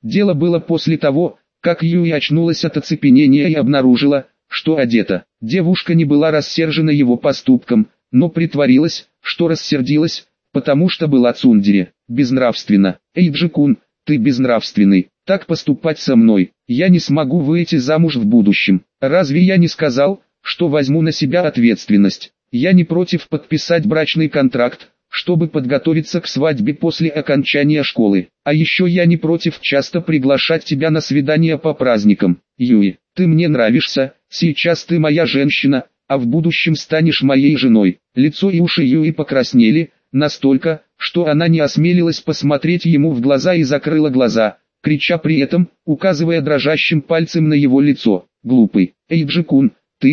Дело было после того, как Юи очнулась от оцепенения и обнаружила, что одета. Девушка не была рассержена его поступком, но притворилась, что рассердилась, потому что была цундере. Безнравственно. Эйджи-кун, ты безнравственный. Так поступать со мной. Я не смогу выйти замуж в будущем. Разве я не сказал, что возьму на себя ответственность? Я не против подписать брачный контракт, чтобы подготовиться к свадьбе после окончания школы. А еще я не против часто приглашать тебя на свидания по праздникам. Юи, ты мне нравишься, сейчас ты моя женщина, а в будущем станешь моей женой. Лицо и уши Юи покраснели, настолько, что она не осмелилась посмотреть ему в глаза и закрыла глаза, крича при этом, указывая дрожащим пальцем на его лицо. Глупый. Эйджи-кун,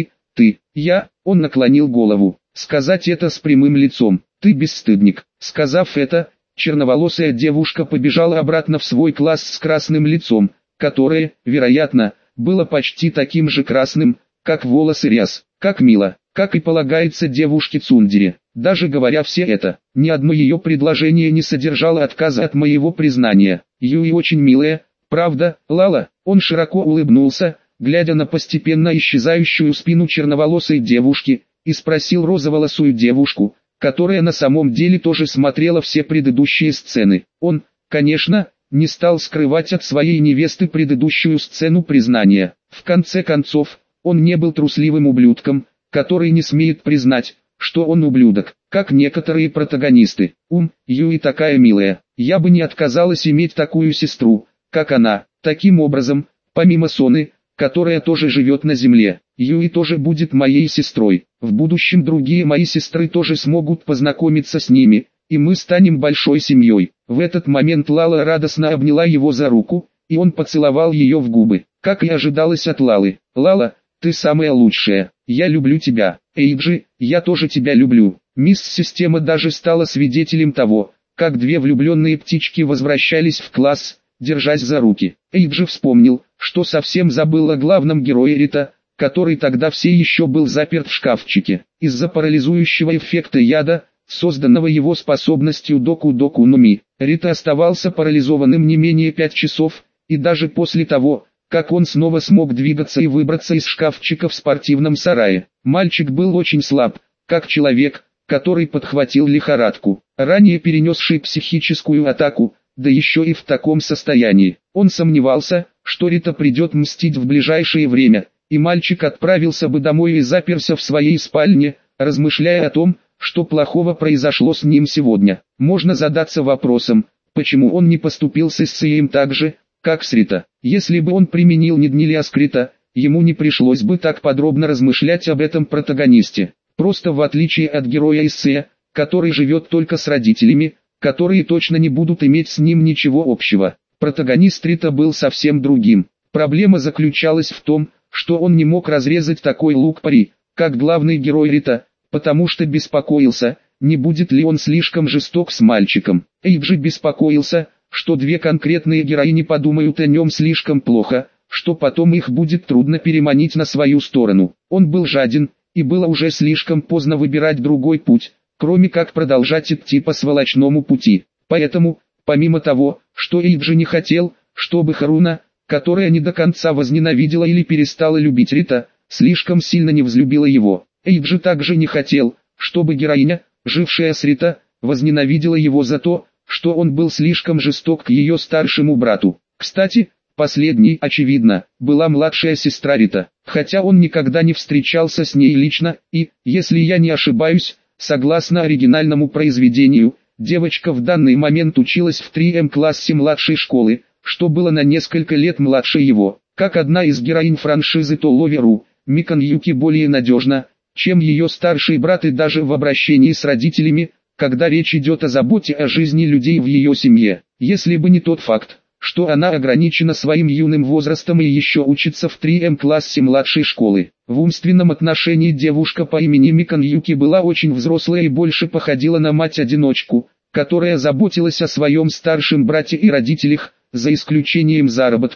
я, он наклонил голову. Сказать это с прямым лицом. Ты бесстыдник. Сказав это, черноволосая девушка побежала обратно в свой класс с красным лицом, которое, вероятно, было почти таким же красным, как волосы Ряс. Как мило, как и полагается девушке-цундере. Даже говоря все это, ни одно ее предложение не содержало отказа от моего признания. Юи очень милая, правда, Лала? Он широко улыбнулся, глядя на постепенно исчезающую спину черноволосой девушки, и спросил розоволосую девушку, которая на самом деле тоже смотрела все предыдущие сцены. Он, конечно, не стал скрывать от своей невесты предыдущую сцену признания. В конце концов, он не был трусливым ублюдком, который не смеет признать, что он ублюдок, как некоторые протагонисты. Юи такая милая, я бы не отказалась иметь такую сестру, как она. Таким образом, помимо Соны, которая тоже живет на земле, Юи тоже будет моей сестрой. В будущем другие мои сестры тоже смогут познакомиться с ними, и мы станем большой семьей. В этот момент Лала радостно обняла его за руку, и он поцеловал ее в губы, как и ожидалось от Лалы. Лала, ты самая лучшая, я люблю тебя. Эйджи, я тоже тебя люблю. Мисс-система даже стала свидетелем того, как две влюбленные птички возвращались в класс, держась за руки. Эйджи вспомнил, что совсем забыл о главном герое Рита, который тогда все еще был заперт в шкафчике. Из-за парализующего эффекта яда, созданного его способностью Доку-Доку но Ми, Рита оставался парализованным не менее 5 часов, и даже после того, как он снова смог двигаться и выбраться из шкафчика в спортивном сарае. Мальчик был очень слаб, как человек, который подхватил лихорадку, ранее перенесший психическую атаку, да еще и в таком состоянии. Он сомневался, что Рита придет мстить в ближайшее время, и мальчик отправился бы домой и заперся в своей спальне, размышляя о том, что плохого произошло с ним сегодня. Можно задаться вопросом, почему он не поступил с Исеем так же, как с Рита. Если бы он применил Ниднилиаскрита, ему не пришлось бы так подробно размышлять об этом протагонисте. Просто в отличие от героя Исея, который живет только с родителями, которые точно не будут иметь с ним ничего общего, протагонист Рита был совсем другим. Проблема заключалась в том, что он не мог разрезать такой лук-пари, как главный герой Рита, потому что беспокоился, не будет ли он слишком жесток с мальчиком. Эйджи беспокоился, что две конкретные героини подумают о нем слишком плохо, что потом их будет трудно переманить на свою сторону. Он был жаден, и было уже слишком поздно выбирать другой путь, кроме как продолжать идти по сволочному пути. Поэтому, помимо того, что Эйджи не хотел, чтобы Харуна, которая не до конца возненавидела или перестала любить Рита, слишком сильно не взлюбила его. Эйджи также не хотел, чтобы героиня, жившая с Рита, возненавидела его за то, что он был слишком жесток к ее старшему брату. Кстати, последней, очевидно, была младшая сестра Рита, хотя он никогда не встречался с ней лично, и, если я не ошибаюсь, согласно оригинальному произведению, девочка в данный момент училась в 3М классе младшей школы, что было на несколько лет младше его. Как одна из героинь франшизы Толоверу, Микан Юки более надежна, чем ее старший брат и даже в обращении с родителями, когда речь идет о заботе о жизни людей в ее семье. Если бы не тот факт, что она ограничена своим юным возрастом и еще учится в 3М классе младшей школы. В умственном отношении девушка по имени Микан Юки была очень взрослая и больше походила на мать-одиночку, которая заботилась о своем старшем брате и родителях, за исключением заработка,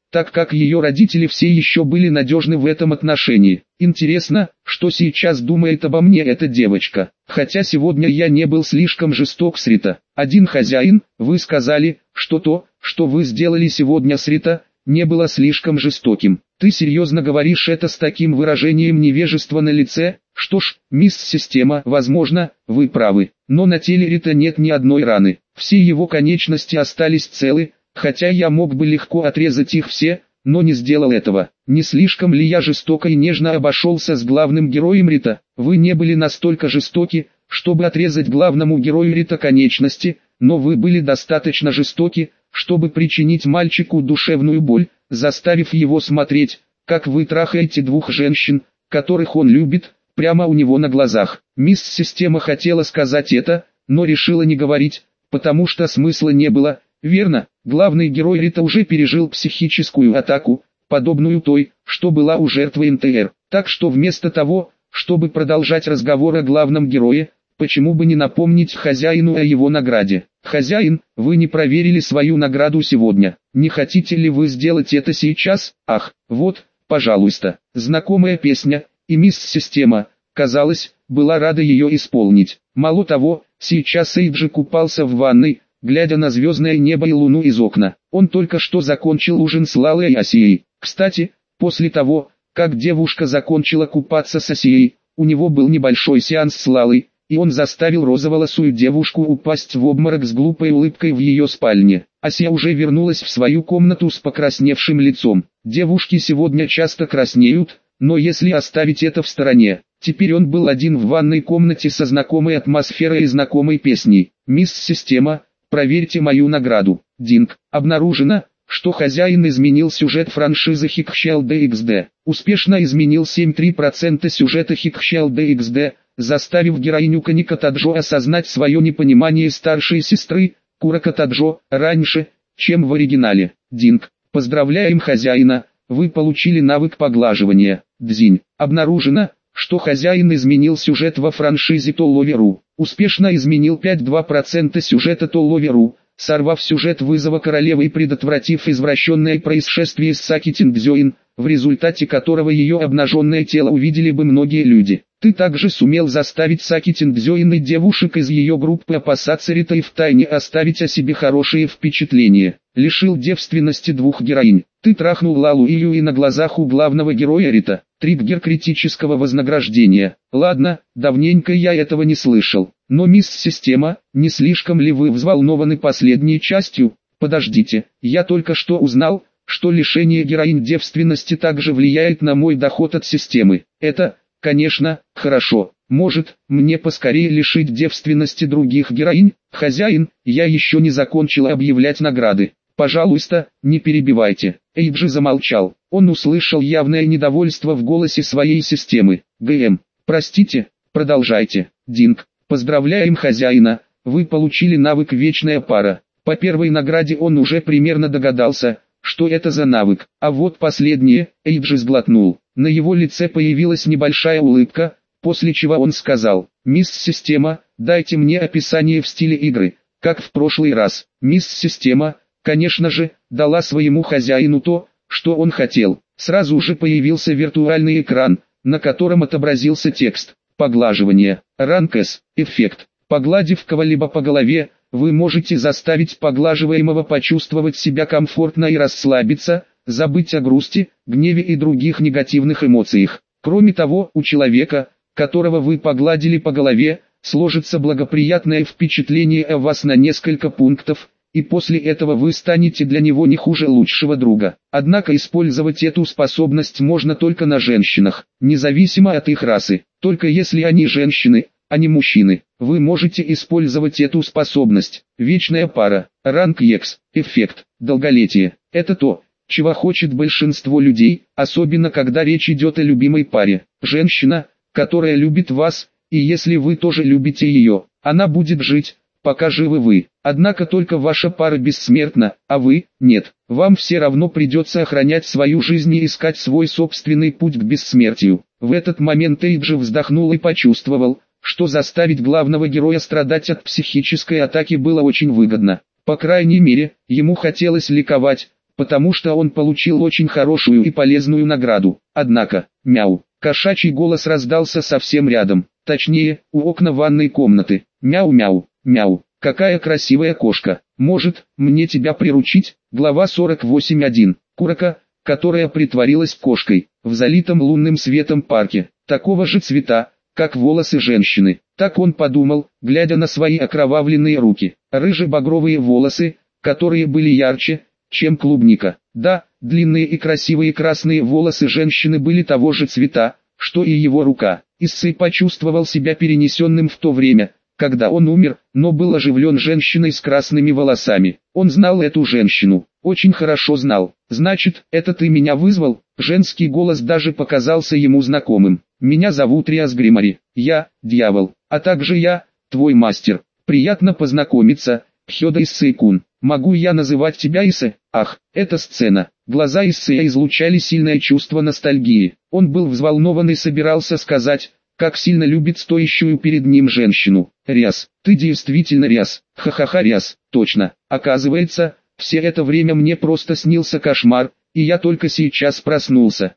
так как ее родители все еще были надежны в этом отношении. Интересно, что сейчас думает обо мне эта девочка. Хотя сегодня я не был слишком жесток с Рита. Один хозяин, вы сказали, что то, что вы сделали сегодня с Рита, не было слишком жестоким. Ты серьезно говоришь это с таким выражением невежества на лице? Что ж, мисс Система, возможно, вы правы. Но на теле Рита нет ни одной раны. Все его конечности остались целы, хотя я мог бы легко отрезать их все, но не сделал этого. Не слишком ли я жестоко и нежно обошелся с главным героем Рита? Вы не были настолько жестоки, чтобы отрезать главному герою Рита конечности, но вы были достаточно жестоки, чтобы причинить мальчику душевную боль, заставив его смотреть, как вы трахаете двух женщин, которых он любит, прямо у него на глазах. Мисс Система хотела сказать это, но решила не говорить, потому что смысла не было. Верно, главный герой Рита уже пережил психическую атаку, подобную той, что была у жертвы НТР. Так что вместо того, чтобы продолжать разговор о главном герое, почему бы не напомнить хозяину о его награде? Хозяин, вы не проверили свою награду сегодня. Не хотите ли вы сделать это сейчас? Ах, вот, пожалуйста. Знакомая песня, и мисс Система, казалось, была рада ее исполнить. Мало того, сейчас Эйджи купался в ванной, глядя на звездное небо и луну из окна. Он только что закончил ужин с Лалой и Асией. Кстати, после того, как девушка закончила купаться с Асией, у него был небольшой сеанс с Лалой, и он заставил розоволосую девушку упасть в обморок с глупой улыбкой в ее спальне. Асия уже вернулась в свою комнату с покрасневшим лицом. Девушки сегодня часто краснеют, но если оставить это в стороне, теперь он был один в ванной комнате со знакомой атмосферой и знакомой песней. «Мисс Система, проверьте мою награду». Динг. Обнаружено, что хозяин изменил сюжет франшизы Hickshell DxD. Успешно изменил 7,3% сюжета Hickshell DxD, заставив героиню Каника Таджо осознать свое непонимание старшей сестры, Курака Таджо, раньше, чем в оригинале. Динг. Поздравляем хозяина, вы получили навык поглаживания. Дзинь. Обнаружено, что хозяин изменил сюжет во франшизе Толловеру. Успешно изменил 5,2% сюжета Толловеру, сорвав сюжет вызова королевы и предотвратив извращенное происшествие с Саки Тингзёин, в результате которого ее обнаженное тело увидели бы многие люди. Ты также сумел заставить Саки Тингзёин и девушек из ее группы опасаться Рита и втайне оставить о себе хорошие впечатления. Лишил девственности двух героинь. Ты трахнул Лалу и Юи на глазах у главного героя Рита. Триггер критического вознаграждения. Ладно, давненько я этого не слышал. Но мисс Система, не слишком ли вы взволнованы последней частью? Подождите, я только что узнал, что лишение героинь девственности также влияет на мой доход от системы. Это, конечно, хорошо. Может, мне поскорее лишить девственности других героинь? Хозяин, я еще не закончила объявлять награды. Пожалуйста, не перебивайте. Эйджи замолчал. Он услышал явное недовольство в голосе своей системы. ГМ. Простите, продолжайте. Динг. Поздравляем хозяина, вы получили навык «Вечная пара». По первой награде он уже примерно догадался, что это за навык. А вот последнее, Эйджи сглотнул. На его лице появилась небольшая улыбка, после чего он сказал: «Мисс Система, дайте мне описание в стиле игры, как в прошлый раз». Мисс Система, конечно же, дала своему хозяину то, что он хотел. Сразу же появился виртуальный экран, на котором отобразился текст. Поглаживание. Ранг S. Эффект. Погладив кого-либо по голове, вы можете заставить поглаживаемого почувствовать себя комфортно и расслабиться, забыть о грусти, гневе и других негативных эмоциях. Кроме того, у человека, которого вы погладили по голове, сложится благоприятное впечатление о вас на несколько пунктов, и после этого вы станете для него не хуже лучшего друга. Однако использовать эту способность можно только на женщинах, независимо от их расы. Только если они женщины, а не мужчины, вы можете использовать эту способность. Вечная пара. Ранг X. Эффект. Долголетие. Это то, чего хочет большинство людей, особенно когда речь идет о любимой паре. Женщина, которая любит вас, и если вы тоже любите ее, она будет жить, пока живы вы. Однако только ваша пара бессмертна, а вы – нет. Вам все равно придется охранять свою жизнь и искать свой собственный путь к бессмертию. В этот момент Эйджи вздохнул и почувствовал, что заставить главного героя страдать от психической атаки было очень выгодно. По крайней мере, ему хотелось ликовать, потому что он получил очень хорошую и полезную награду. Однако, мяу, кошачий голос раздался совсем рядом, точнее, у окна ванной комнаты. Мяу-мяу, мяу, какая красивая кошка, может, мне тебя приручить? Глава 48.1. Куроко, которая притворилась кошкой, в залитом лунным светом парке, такого же цвета, как волосы женщины. Так он подумал, глядя на свои окровавленные руки, рыже-багровые волосы, которые были ярче, чем клубника. Да, длинные и красивые красные волосы женщины были того же цвета, что и его рука. Issei почувствовал себя перенесенным в то время, когда он умер, но был оживлен женщиной с красными волосами. Он знал эту женщину, очень хорошо знал. «Значит, это ты меня вызвал?» Женский голос даже показался ему знакомым. «Меня зовут Риас Гримари, я, дьявол, а также я, твой мастер. Приятно познакомиться, Хёда Issei-кун. Могу я называть тебя Issei?» Ах, эта сцена. Глаза Issei излучали сильное чувство ностальгии. Он был взволнован и собирался сказать, как сильно любит стоящую перед ним женщину. «Риас, ты действительно Риас, ха-ха-ха Риас, точно. Оказывается, все это время мне просто снился кошмар, и я только сейчас проснулся.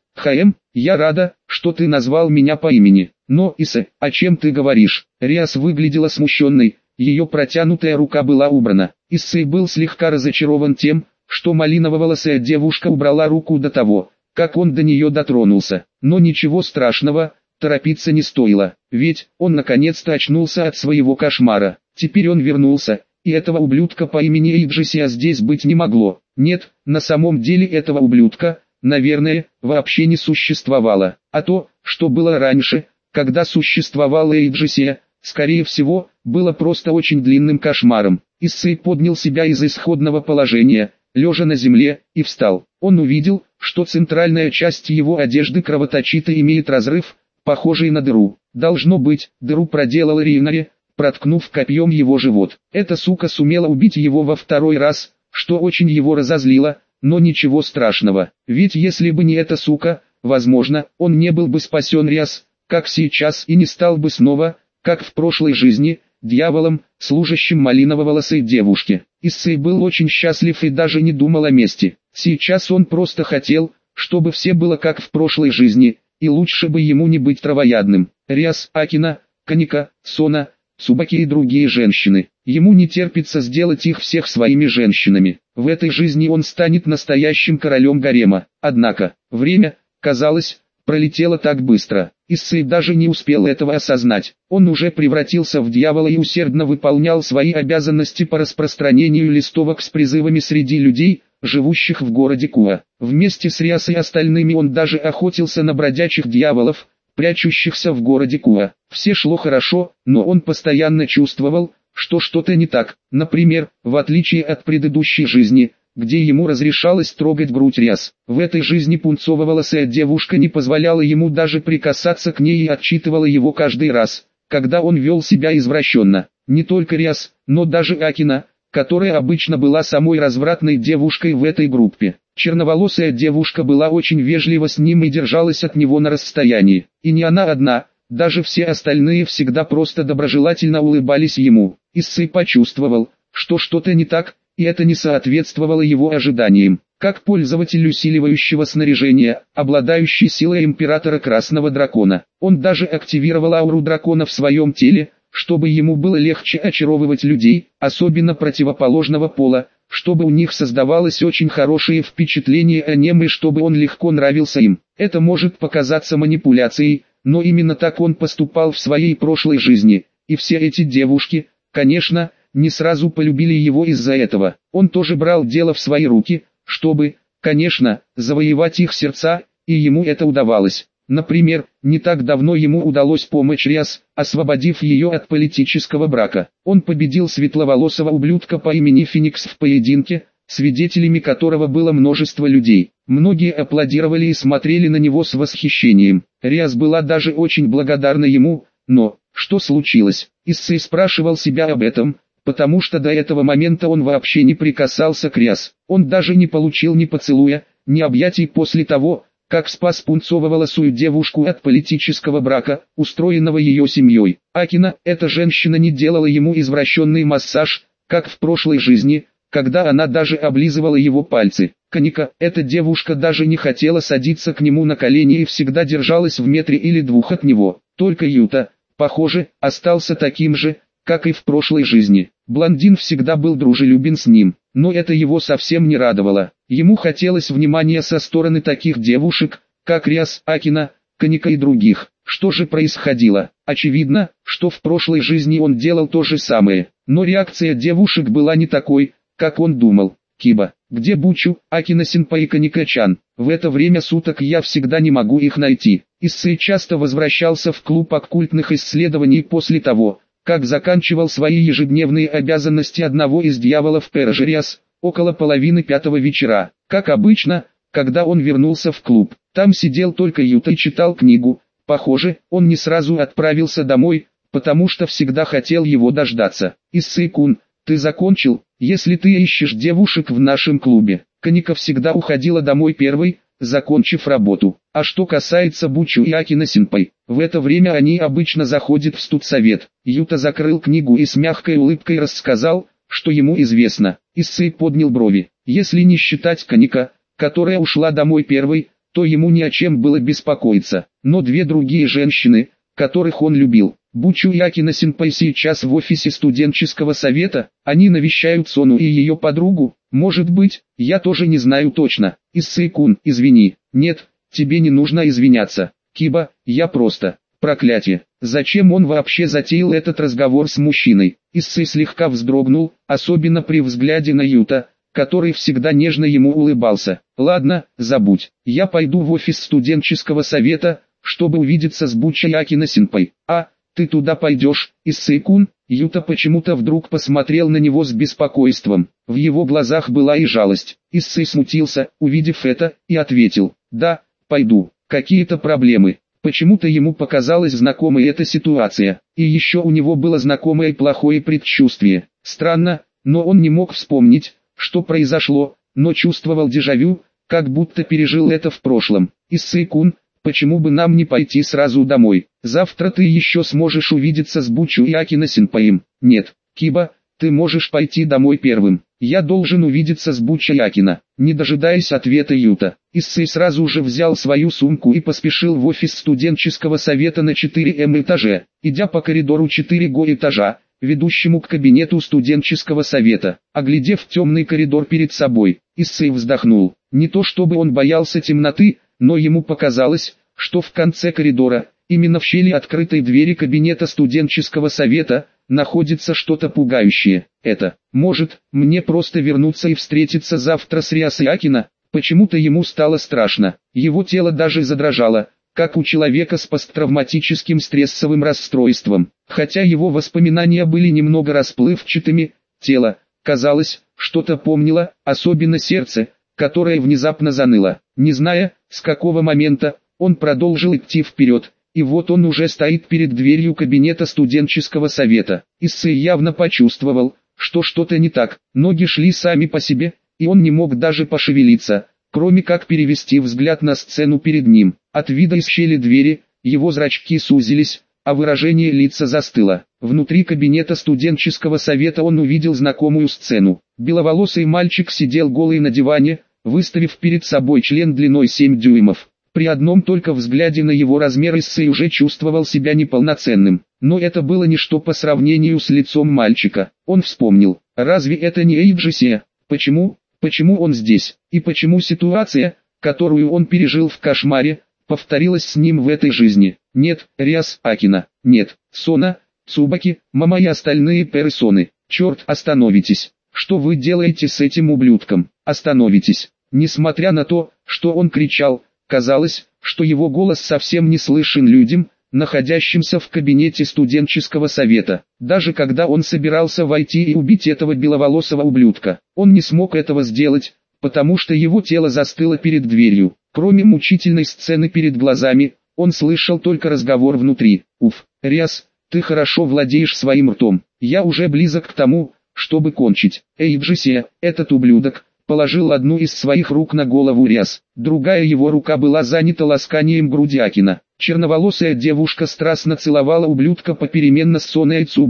Я рада, что ты назвал меня по имени. Но, Issei, о чем ты говоришь?» Риас выглядела смущенной, ее протянутая рука была убрана. Issei был слегка разочарован тем, что малиново-волосая девушка убрала руку до того, как он до нее дотронулся. Но ничего страшного, торопиться не стоило, ведь он наконец-то очнулся от своего кошмара. Теперь он вернулся, и этого ублюдка по имени Иджисия здесь быть не могло. Нет, на самом деле этого ублюдка, наверное, вообще не существовало. А то, что было раньше, когда существовала Иджисия, скорее всего, было просто очень длинным кошмаром. Issei поднял себя из исходного положения, лежа на земле, и встал. Он увидел, что центральная часть его одежды кровоточит и имеет разрыв, похожий на дыру. Должно быть, дыру проделал Рейнари, проткнув копьем его живот. Эта сука сумела убить его во второй раз, что очень его разозлило, но ничего страшного. Ведь если бы не эта сука, возможно, он не был бы спасен Риас, как сейчас, и не стал бы снова, как в прошлой жизни, дьяволом, служащим малиново-волосой девушке. Issei был очень счастлив и даже не думал о мести. Сейчас он просто хотел, чтобы все было как в прошлой жизни, и лучше бы ему не быть травоядным. Риас, Акина, Каника, Сона, Цубаки и другие женщины. Ему не терпится сделать их всех своими женщинами. В этой жизни он станет настоящим королем гарема. Однако, время, казалось, пролетело так быстро. Issei даже не успел этого осознать. Он уже превратился в дьявола и усердно выполнял свои обязанности по распространению листовок с призывами среди людей, живущих в городе Куа. Вместе с Риас и остальными он даже охотился на бродячих дьяволов, прячущихся в городе Куа. Все шло хорошо, но он постоянно чувствовал, что что-то не так. Например, в отличие от предыдущей жизни, где ему разрешалось трогать грудь Риас, в этой жизни пунцово-волосая девушка не позволяла ему даже прикасаться к ней и отчитывала его каждый раз, когда он вел себя извращенно. Не только Риас, но даже Акина, которая обычно была самой развратной девушкой в этой группе. Черноволосая девушка была очень вежлива с ним и держалась от него на расстоянии. И не она одна, даже все остальные всегда просто доброжелательно улыбались ему. Issei почувствовал, что что-то не так, и это не соответствовало его ожиданиям. Как пользователь усиливающего снаряжения, обладающий силой императора Красного Дракона, он даже активировал ауру дракона в своем теле, чтобы ему было легче очаровывать людей, особенно противоположного пола, чтобы у них создавалось очень хорошее впечатление о нем и чтобы он легко нравился им. Это может показаться манипуляцией, но именно так он поступал в своей прошлой жизни, и все эти девушки, конечно, не сразу полюбили его из-за этого. Он тоже брал дело в свои руки, чтобы, конечно, завоевать их сердца, и ему это удавалось. Например, не так давно ему удалось помочь Риас, освободив ее от политического брака. Он победил светловолосого ублюдка по имени Феникс в поединке, свидетелями которого было множество людей. Многие аплодировали и смотрели на него с восхищением. Риас была даже очень благодарна ему, но, что случилось? Issei спрашивал себя об этом, потому что до этого момента он вообще не прикасался к Риас. Он даже не получил ни поцелуя, ни объятий после того, как спас пунцово-волосую девушку от политического брака, устроенного ее семьей. Акина, эта женщина, не делала ему извращенный массаж, как в прошлой жизни, когда она даже облизывала его пальцы. Каника, эта девушка даже не хотела садиться к нему на колени и всегда держалась в метре или двух от него. Только Юта, похоже, остался таким же, как и в прошлой жизни. Блондин всегда был дружелюбен с ним, но это его совсем не радовало. Ему хотелось внимания со стороны таких девушек, как Риас, Акина, Каника и других. Что же происходило? Очевидно, что в прошлой жизни он делал то же самое, но реакция девушек была не такой, как он думал. Киба, где Бучу, Акина-сенпай и Каника-чан? В это время суток я всегда не могу их найти. Issei часто возвращался в клуб оккультных исследований после того, как заканчивал свои ежедневные обязанности одного из дьяволов Пережериас, около половины пятого вечера. Как обычно, когда он вернулся в клуб, там сидел только Юта и читал книгу. Похоже, он не сразу отправился домой, потому что всегда хотел его дождаться. Issei-кун, ты закончил? Если ты ищешь девушек в нашем клубе. Каника всегда уходила домой первой, закончив работу. А что касается Бучу и Акина-сенпай, в это время они обычно заходят в студсовет. Юта закрыл книгу и с мягкой улыбкой рассказал, что ему известно. Issei поднял брови. Если не считать Каника, которая ушла домой первой, то ему ни о чем было беспокоиться. Но две другие женщины, которых он любил, Бучу и Акина-сенпай, сейчас в офисе студенческого совета, они навещают Сону и ее подругу. Может быть, я тоже не знаю точно. Issei-кун, извини. Нет, тебе не нужно извиняться. Киба, я просто... Проклятие. Зачем он вообще затеял этот разговор с мужчиной? Issei слегка вздрогнул, особенно при взгляде на Юта, который всегда нежно ему улыбался. Ладно, забудь. Я пойду в офис студенческого совета, чтобы увидеться с Бучу и Акина-сенпай. А, ты туда пойдешь, Issei-кун? Юта почему-то вдруг посмотрел на него с беспокойством. В его глазах была и жалость. Issei смутился, увидев это, и ответил: да, пойду. Какие-то проблемы. Почему-то ему показалась знакомой эта ситуация. И еще у него было знакомое плохое предчувствие. Странно, но он не мог вспомнить, что произошло, но чувствовал дежавю, как будто пережил это в прошлом. Issei-кун, почему бы нам не пойти сразу домой? Завтра ты еще сможешь увидеться с Бучу и Акина-сенпаем. Нет, Киба, ты можешь пойти домой первым. Я должен увидеться с Бучу и Акина. Не дожидаясь ответа Юта, Issei сразу же взял свою сумку и поспешил в офис студенческого совета на 4М этаже. Идя по коридору 4Г этажа, ведущему к кабинету студенческого совета, оглядев темный коридор перед собой, Issei вздохнул. Не то чтобы он боялся темноты, но ему показалось, что в конце коридора, именно в щели открытой двери кабинета студенческого совета, находится что-то пугающее. Это, может, мне просто вернуться и встретиться завтра с Риас и Акина? Почему-то ему стало страшно. Его тело даже задрожало, как у человека с посттравматическим стрессовым расстройством. Хотя его воспоминания были немного расплывчатыми, тело, казалось, что-то помнило, особенно сердце, которое внезапно заныло. Не зная, с какого момента, он продолжил идти вперед, и вот он уже стоит перед дверью кабинета студенческого совета. Issei явно почувствовал, что что-то не так, ноги шли сами по себе, и он не мог даже пошевелиться, кроме как перевести взгляд на сцену перед ним. От вида из щели двери, его зрачки сузились, а выражение лица застыло. Внутри кабинета студенческого совета он увидел знакомую сцену. Беловолосый мальчик сидел голый на диване, выставив перед собой член длиной 7 дюймов. При одном только взгляде на его размер Issei уже чувствовал себя неполноценным. Но это было ничто по сравнению с лицом мальчика. Он вспомнил, разве это не Эйджисия? Почему он здесь? И почему ситуация, которую он пережил в кошмаре, повторилась с ним в этой жизни? Нет, Риас, Акина, нет, Сона, Цубаки, Мама и остальные персоны. Черт, остановитесь. Что вы делаете с этим ублюдком? Остановитесь. Несмотря на то, что он кричал, казалось, что его голос совсем не слышен людям, находящимся в кабинете студенческого совета. Даже когда он собирался войти и убить этого беловолосого ублюдка, он не смог этого сделать, потому что его тело застыло перед дверью. Кроме мучительной сцены перед глазами, он слышал только разговор внутри. Уф, Риас, ты хорошо владеешь своим ртом. Я уже близок к тому, чтобы кончить. Эйджисия, этот ублюдок, положил одну из своих рук на голову Риас. Другая его рука была занята ласканием груди Акина. Черноволосая девушка страстно целовала ублюдка попеременно с Соной и Цубаки.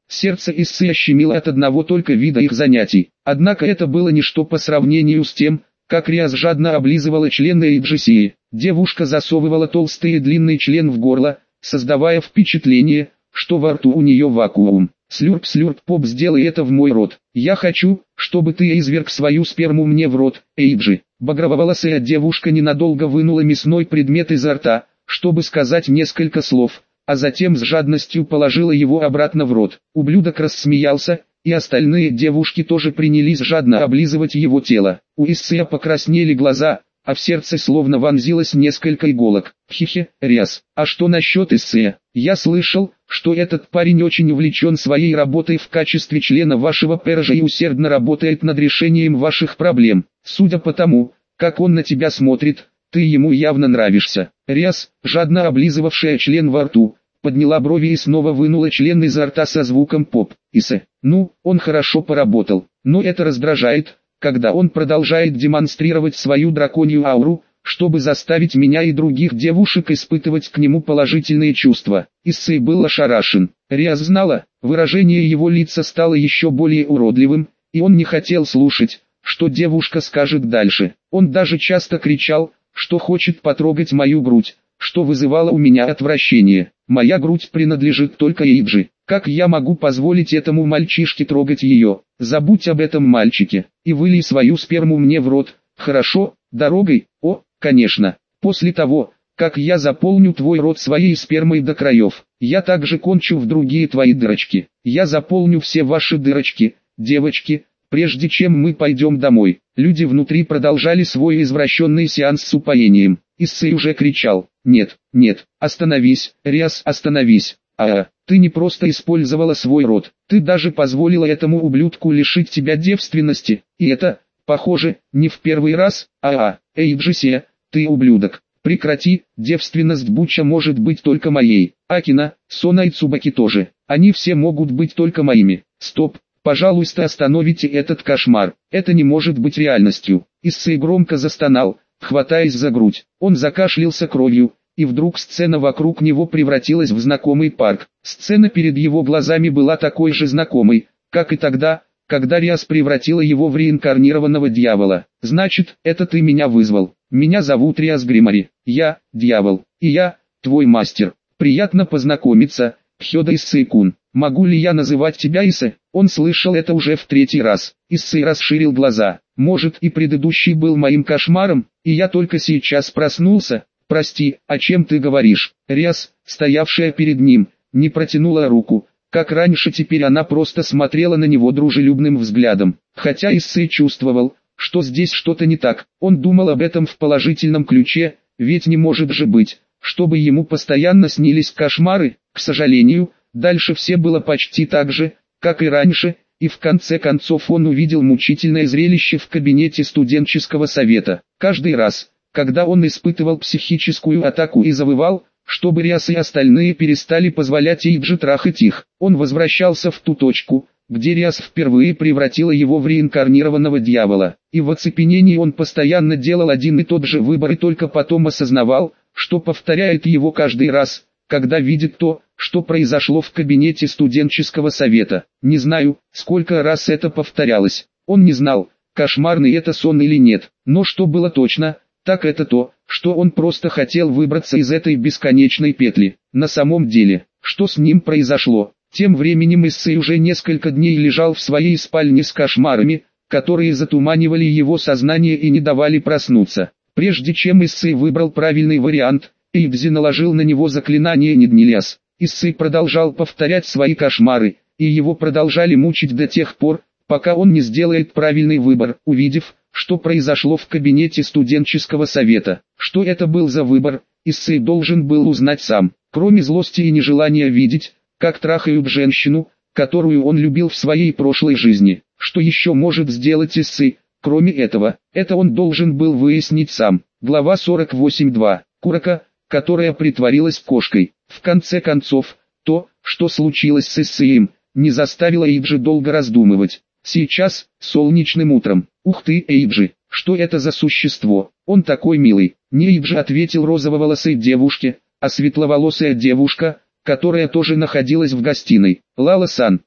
Сердце Иссы ощемило от одного только вида их занятий. Однако это было ничто по сравнению с тем, как Риас жадно облизывала член Эйджисии. Девушка засовывала толстый и длинный член в горло, создавая впечатление, что во рту у нее вакуум. Слюрп-слюрп, поп, сделай это в мой рот. Я хочу, чтобы ты изверг свою сперму мне в рот, Эйджи. Багроволосая девушка ненадолго вынула мясной предмет изо рта, чтобы сказать несколько слов, а затем с жадностью положила его обратно в рот. Ублюдок рассмеялся, и остальные девушки тоже принялись жадно облизывать его тело. У Иссы покраснели глаза, а в сердце словно вонзилось несколько иголок. Хе-хе, Риас, а что насчет Иссы? Я слышал, что этот парень очень увлечен своей работой в качестве члена вашего пэржа и усердно работает над решением ваших проблем. Судя по тому, как он на тебя смотрит, ты ему явно нравишься. Риас, жадно облизывавшая член во рту, подняла брови и снова вынула член изо рта со звуком поп. Иссе, ну, он хорошо поработал, но это раздражает, когда он продолжает демонстрировать свою драконью ауру, чтобы заставить меня и других девушек испытывать к нему положительные чувства. Иссе был ошарашен. Риас знала, выражение его лица стало еще более уродливым, и он не хотел слушать, что девушка скажет дальше. Он даже часто кричал, что хочет потрогать мою грудь, что вызывало у меня отвращение. Моя грудь принадлежит только Эйджи. Как я могу позволить этому мальчишке трогать ее? Забудь об этом мальчике, и вылей свою сперму мне в рот. Хорошо, дорогой? О, конечно. После того, как я заполню твой рот своей спермой до краев, я также кончу в другие твои дырочки. Я заполню все ваши дырочки, девочки, прежде чем мы пойдем домой. Люди внутри продолжали свой извращенный сеанс с упоением. Иссе уже кричал: «Нет, нет, остановись, Риас, остановись! Ты не просто использовала свой рот, ты даже позволила этому ублюдку лишить тебя девственности, и это, похоже, не в первый раз, Эйджисия, ты ублюдок. Прекрати, девственность Буча может быть только моей, Акина, Сона и Цубаки тоже, они все могут быть только моими. Стоп, пожалуйста, остановите этот кошмар, это не может быть реальностью». Иссе громко застонал, хватаясь за грудь. Он закашлялся кровью, и вдруг сцена вокруг него превратилась в знакомый парк. Сцена перед его глазами была такой же знакомой, как и тогда, когда Риас превратила его в реинкарнированного дьявола. «Значит, это ты меня вызвал. Меня зовут Риас Гримари. Я, дьявол, и я, твой мастер. Приятно познакомиться, Хёда Иссе-кун. Могу ли я называть тебя Иссе?» Он слышал это уже в третий раз. Иссе расширил глаза. «Может, и предыдущий был моим кошмаром, и я только сейчас проснулся? Прости, о чем ты говоришь?» Риас, стоявшая перед ним, не протянула руку. Как раньше, теперь она просто смотрела на него дружелюбным взглядом. Хотя Иссе чувствовал, что здесь что-то не так. Он думал об этом в положительном ключе, ведь не может же быть, чтобы ему постоянно снились кошмары. К сожалению, дальше все было почти так же, как и раньше, и в конце концов он увидел мучительное зрелище в кабинете студенческого совета. Каждый раз, когда он испытывал психическую атаку и завывал, чтобы Риас и остальные перестали позволять Эйджи трахать их, он возвращался в ту точку, где Риас впервые превратила его в реинкарнированного дьявола. И в оцепенении он постоянно делал один и тот же выбор и только потом осознавал, что повторяет его каждый раз, когда видит то, что произошло в кабинете студенческого совета. Не знаю, сколько раз это повторялось. Он не знал, кошмарный это сон или нет, но что было точно, так это то, что он просто хотел выбраться из этой бесконечной петли. На самом деле, что с ним произошло? Тем временем Иссе уже несколько дней лежал в своей спальне с кошмарами, которые затуманивали его сознание и не давали проснуться. Прежде чем Иссе выбрал правильный вариант, Эйдзи наложил на него заклинание Ниднилиас. Иссе продолжал повторять свои кошмары, и его продолжали мучить до тех пор, пока он не сделает правильный выбор. Увидев, что произошло в кабинете студенческого совета, что это был за выбор, Иссе должен был узнать сам. Кроме злости и нежелания видеть, как трахают женщину, которую он любил в своей прошлой жизни. Что еще может сделать Иссе, кроме этого? Это он должен был выяснить сам. Глава 48.2. Курака, которая притворилась кошкой. В конце концов, то, что случилось с Иссеем, не заставило Эйджи долго раздумывать. Сейчас, солнечным утром. «Ух ты, Эйджи, что это за существо? Он такой милый!» Не Эйджи ответил розововолосой девушке, а светловолосая девушка, которая тоже находилась в гостиной. «Лала-сан,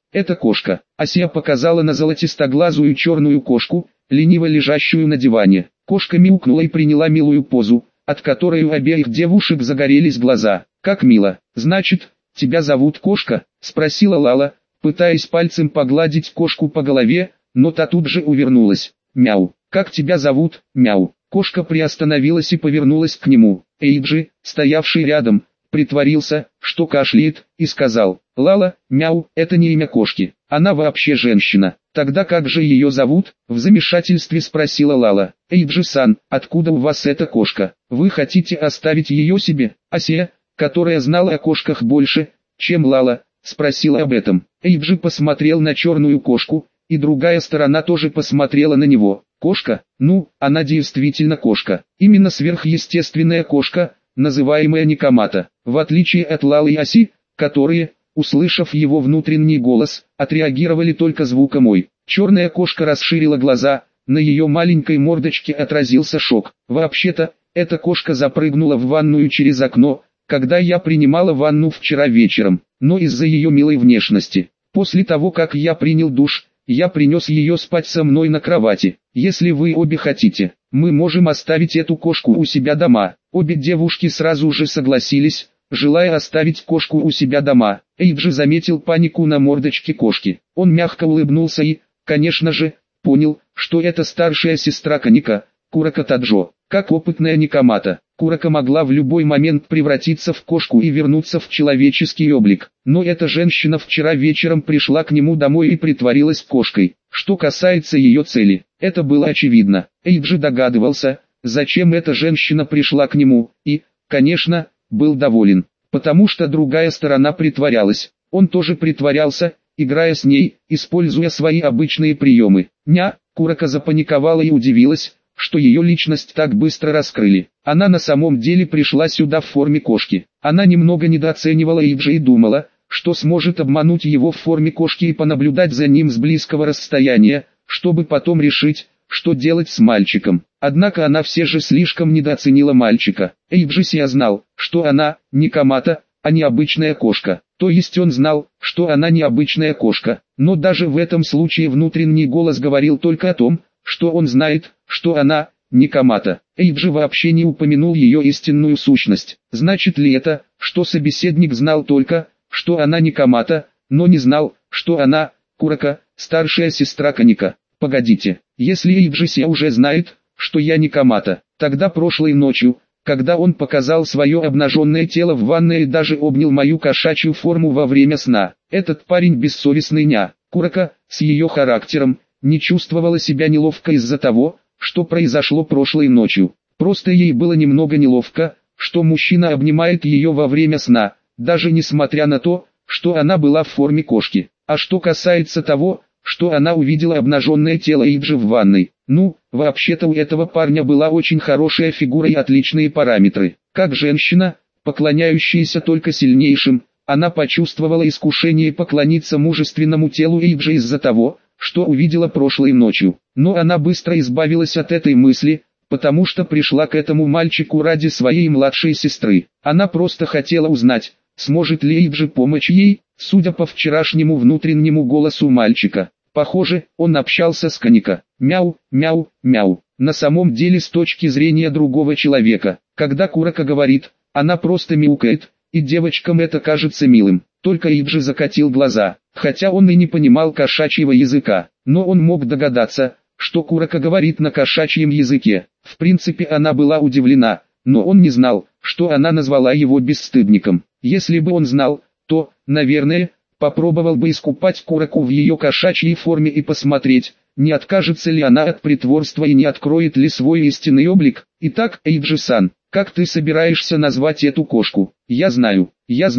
Это кошка. Асия показала на золотистоглазую черную кошку, лениво лежащую на диване. Кошка мяукнула и приняла милую позу, от которой у обеих девушек загорелись глаза. «Как мило. Значит, тебя зовут Кошка?» – спросила Лала, пытаясь пальцем погладить кошку по голове, но та тут же увернулась. «Мяу. Как тебя зовут, Мяу?» Кошка приостановилась и повернулась к нему. Эйджи, стоявший рядом, притворился, что кашляет, и сказал: «Лала, Мяу, это не имя кошки, она вообще женщина». «Тогда как же ее зовут?» – в замешательстве спросила Лала. «Эйджи-сан, откуда у вас эта кошка? Вы хотите оставить ее себе?» Асия, которая знала о кошках больше, чем Лала, спросила об этом. Эйджи посмотрел на черную кошку, и другая сторона тоже посмотрела на него. «Кошка? Ну, она действительно кошка. Именно сверхъестественная кошка, называемая Никомата. В отличие от Лалы и Аси, которые, услышав его внутренний голос, отреагировали только звуком «ой». Черная кошка расширила глаза, на ее маленькой мордочке отразился шок. «Вообще-то, эта кошка запрыгнула в ванную через окно, когда я принимала ванну вчера вечером, но из-за ее милой внешности. После того, как я принял душ, я принес ее спать со мной на кровати. Если вы обе хотите, мы можем оставить эту кошку у себя дома». Обе девушки сразу же согласились, желая оставить кошку у себя дома. Эйджи заметил панику на мордочке кошки. Он мягко улыбнулся и, конечно же, понял, что это старшая сестра Каника, Курака Таджо. Как опытная Никомата, Курака могла в любой момент превратиться в кошку и вернуться в человеческий облик. Но эта женщина вчера вечером пришла к нему домой и притворилась кошкой. Что касается ее цели, это было очевидно. Эйджи догадывался, зачем эта женщина пришла к нему, и, конечно, был доволен, потому что другая сторона притворялась. Он тоже притворялся, играя с ней, используя свои обычные приемы. Курака запаниковала и удивилась, что ее личность так быстро раскрыли. Она на самом деле пришла сюда в форме кошки. Она немного недооценивала Эйджи и думала, что сможет обмануть его в форме кошки и понаблюдать за ним с близкого расстояния, чтобы потом решить, что делать с мальчиком. Однако она все же слишком недооценила мальчика. Эйджи знал, что она Никомата, а не обычная кошка. То есть он знал, что она не обычная кошка, но даже в этом случае внутренний голос говорил только о том, что он знает, что она Никомата. Эйджи вообще не упомянул ее истинную сущность. Значит ли это, что собеседник знал только, что она Никомата, но не знал, что она Курака, старшая сестра Каника? Погодите, если Эйджи уже знает, что я Никомата, тогда прошлой ночью, когда он показал свое обнаженное тело в ванной и даже обнял мою кошачью форму во время сна, этот парень бессовестный Курака, с ее характером, не чувствовала себя неловко из-за того, что произошло прошлой ночью. Просто ей было немного неловко, что мужчина обнимает ее во время сна, даже несмотря на то, что она была в форме кошки. А что касается того, что она увидела обнаженное тело Эйджи в ванной, вообще-то у этого парня была очень хорошая фигура и отличные параметры. Как женщина, поклоняющаяся только сильнейшим, она почувствовала искушение поклониться мужественному телу Эйджи из-за того, что увидела прошлой ночью. Но она быстро избавилась от этой мысли, потому что пришла к этому мальчику ради своей младшей сестры. Она просто хотела узнать, сможет ли Эйджи помочь ей. Судя по вчерашнему внутреннему голосу мальчика, похоже, он общался с Каника. Мяу, мяу, мяу. На самом деле с точки зрения другого человека, когда Курака говорит, она просто мяукает, и девочкам это кажется милым. Только Эйджи закатил глаза, хотя он и не понимал кошачьего языка, но он мог догадаться, что Курака говорит на кошачьем языке. В принципе, она была удивлена, но он не знал, что она назвала его бесстыдником. Если бы он знал, то, наверное, попробовал бы искупать Кураку в ее кошачьей форме и посмотреть, не откажется ли она от притворства и не откроет ли свой истинный облик. Итак, Эйджи-сан, как ты собираешься назвать эту кошку? Я знаю.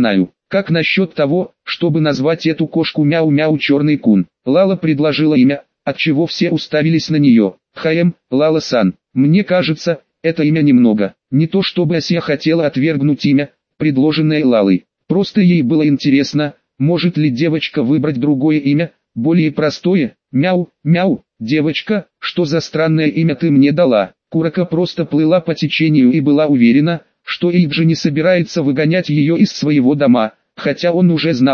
Как насчет того, чтобы назвать эту кошку Мяу-Мяу Черный Кун? Лала предложила имя, отчего все уставились на нее. Лала-сан, мне кажется, это имя немного. Не то чтобы Асия хотела отвергнуть имя, предложенное Лалой. Просто ей было интересно, может ли девочка выбрать другое имя, более простое. Мяу, мяу, девочка, что за странное имя ты мне дала? Курака просто плыла по течению и была уверена, что Эйджи не собирается выгонять ее из своего дома, хотя он уже знал,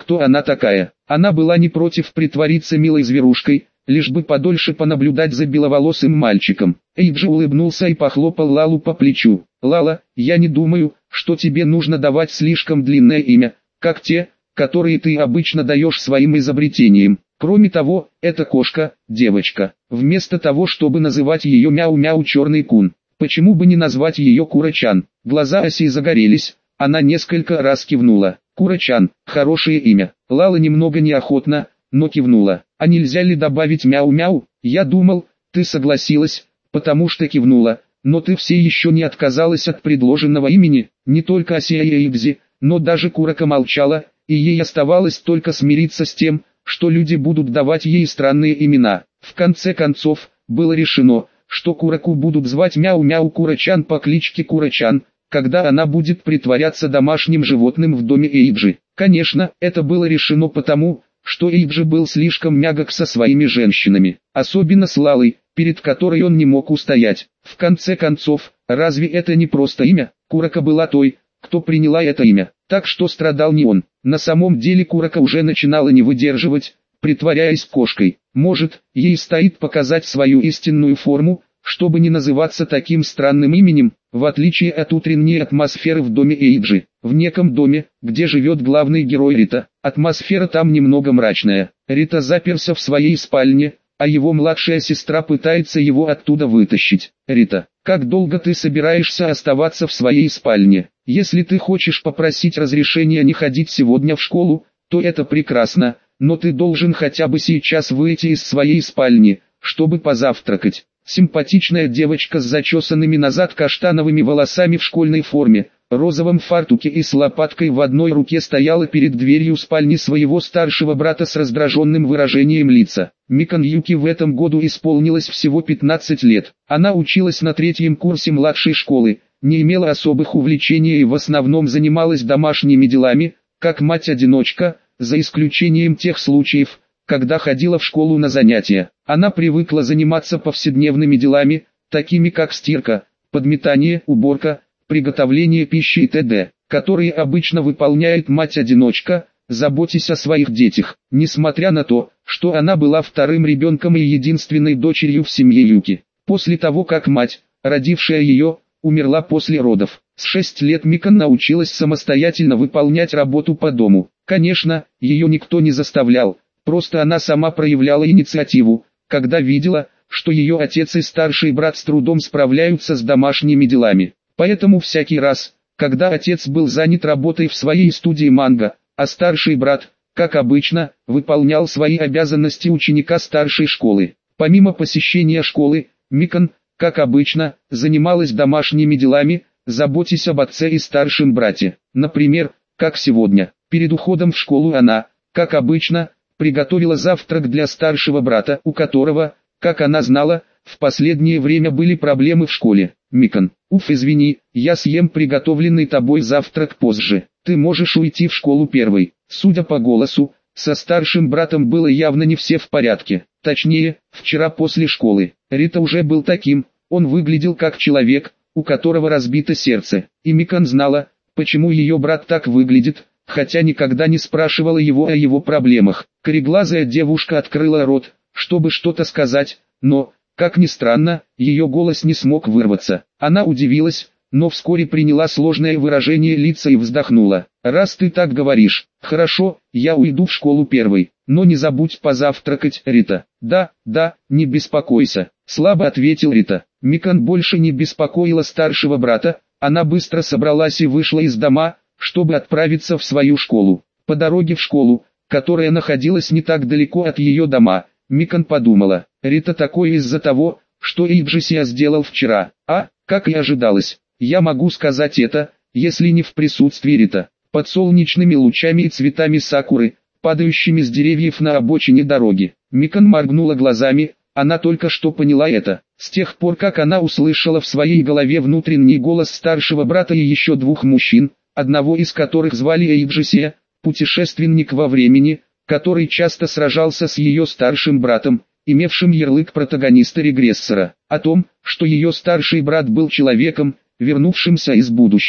кто она такая. Она была не против притвориться милой зверушкой, лишь бы подольше понаблюдать за беловолосым мальчиком. Эйджи улыбнулся и похлопал Лалу по плечу. «Лала, я не думаю, что тебе нужно давать слишком длинное имя, как те, которые ты обычно даешь своим изобретениям. Кроме того, это кошка, девочка. Вместо того, чтобы называть ее Мяу-Мяу Черный Кун, почему бы не назвать ее Кура-чан?» Глаза Аси загорелись, она несколько раз кивнула. «Кура-чан, хорошее имя». Лала немного неохотно, но кивнула. «А нельзя ли добавить Мяу-Мяу? Я думал, ты согласилась, потому что кивнула, но ты все еще не отказалась от предложенного имени». Не только Асия и Эйдзи, но даже Курака молчала, и ей оставалось только смириться с тем, что люди будут давать ей странные имена. В конце концов, было решено, что Кураку будут звать Мяу-Мяу Кура-чан по кличке Кура-чан, когда она будет притворяться домашним животным в доме Эйджи. Конечно, это было решено потому, что Эйджи был слишком мягок со своими женщинами, особенно с Лалой, перед которой он не мог устоять. В конце концов, разве это не просто имя? Курака была той, кто приняла это имя, так что страдал не он. На самом деле Курака уже начинала не выдерживать, притворяясь кошкой. Может, ей стоит показать свою истинную форму, чтобы не называться таким странным именем, в отличие от утренней атмосферы в доме Эйджи. В неком доме, где живет главный герой Рита, атмосфера там немного мрачная. Рита заперся в своей спальне, а его младшая сестра пытается его оттуда вытащить. «Рита, как долго ты собираешься оставаться в своей спальне? Если ты хочешь попросить разрешения не ходить сегодня в школу, то это прекрасно, но ты должен хотя бы сейчас выйти из своей спальни, чтобы позавтракать». Симпатичная девочка с зачесанными назад каштановыми волосами в школьной форме, розовом фартуке и с лопаткой в одной руке стояла перед дверью спальни своего старшего брата с раздраженным выражением лица. Микан Юки в этом году исполнилось всего 15 лет. Она училась на 3-м курсе младшей школы, не имела особых увлечений и в основном занималась домашними делами, как мать-одиночка, за исключением тех случаев, когда ходила в школу на занятия. Она привыкла заниматься повседневными делами, такими как стирка, подметание, уборка, приготовление пищи и т.д., которые обычно выполняет мать-одиночка, заботясь о своих детях. Несмотря на то, что она была вторым ребенком и единственной дочерью в семье Юки. После того, как мать, родившая ее, умерла после родов, с 6 лет Микан научилась самостоятельно выполнять работу по дому. Конечно, ее никто не заставлял, просто она сама проявляла инициативу, когда видела, что ее отец и старший брат с трудом справляются с домашними делами. Поэтому всякий раз, когда отец был занят работой в своей студии манго, а старший брат, как обычно, выполнял свои обязанности ученика старшей школы. Помимо посещения школы, Микан, как обычно, занималась домашними делами, заботясь об отце и старшем брате. Например, как сегодня, перед уходом в школу она, как обычно, приготовила завтрак для старшего брата, у которого, как она знала, в последнее время были проблемы в школе. «Микан, извини, я съем приготовленный тобой завтрак позже. Ты можешь уйти в школу первой». Судя по голосу, со старшим братом было явно не все в порядке. Точнее, вчера после школы. Рита уже был таким, он выглядел как человек, у которого разбито сердце. И Микан знала, почему ее брат так выглядит, хотя никогда не спрашивала его о его проблемах. Кореглазая девушка открыла рот, чтобы что-то сказать, но, как ни странно, ее голос не смог вырваться. Она удивилась, но вскоре приняла сложное выражение лица и вздохнула. «Раз ты так говоришь, хорошо, я уйду в школу первой, но не забудь позавтракать, Рита». «Да, не беспокойся», — слабо ответил Рита. Микан больше не беспокоила старшего брата, она быстро собралась и вышла из дома, чтобы отправиться в свою школу. По дороге в школу, которая находилась не так далеко от ее дома, Микан подумала, Рита такое из-за того, что Эйджи сделал вчера. Как и ожидалось, я могу сказать это, если не в присутствии Рита. Под солнечными лучами и цветами сакуры, падающими с деревьев на обочине дороги. Микан моргнула глазами, она только что поняла это. С тех пор как она услышала в своей голове внутренний голос старшего брата и еще 2 мужчин, одного из которых звали Эйджи, путешественник во времени, который часто сражался с ее старшим братом, имевшим ярлык протагониста-регрессора, о том, что ее старший брат был человеком, вернувшимся из будущего.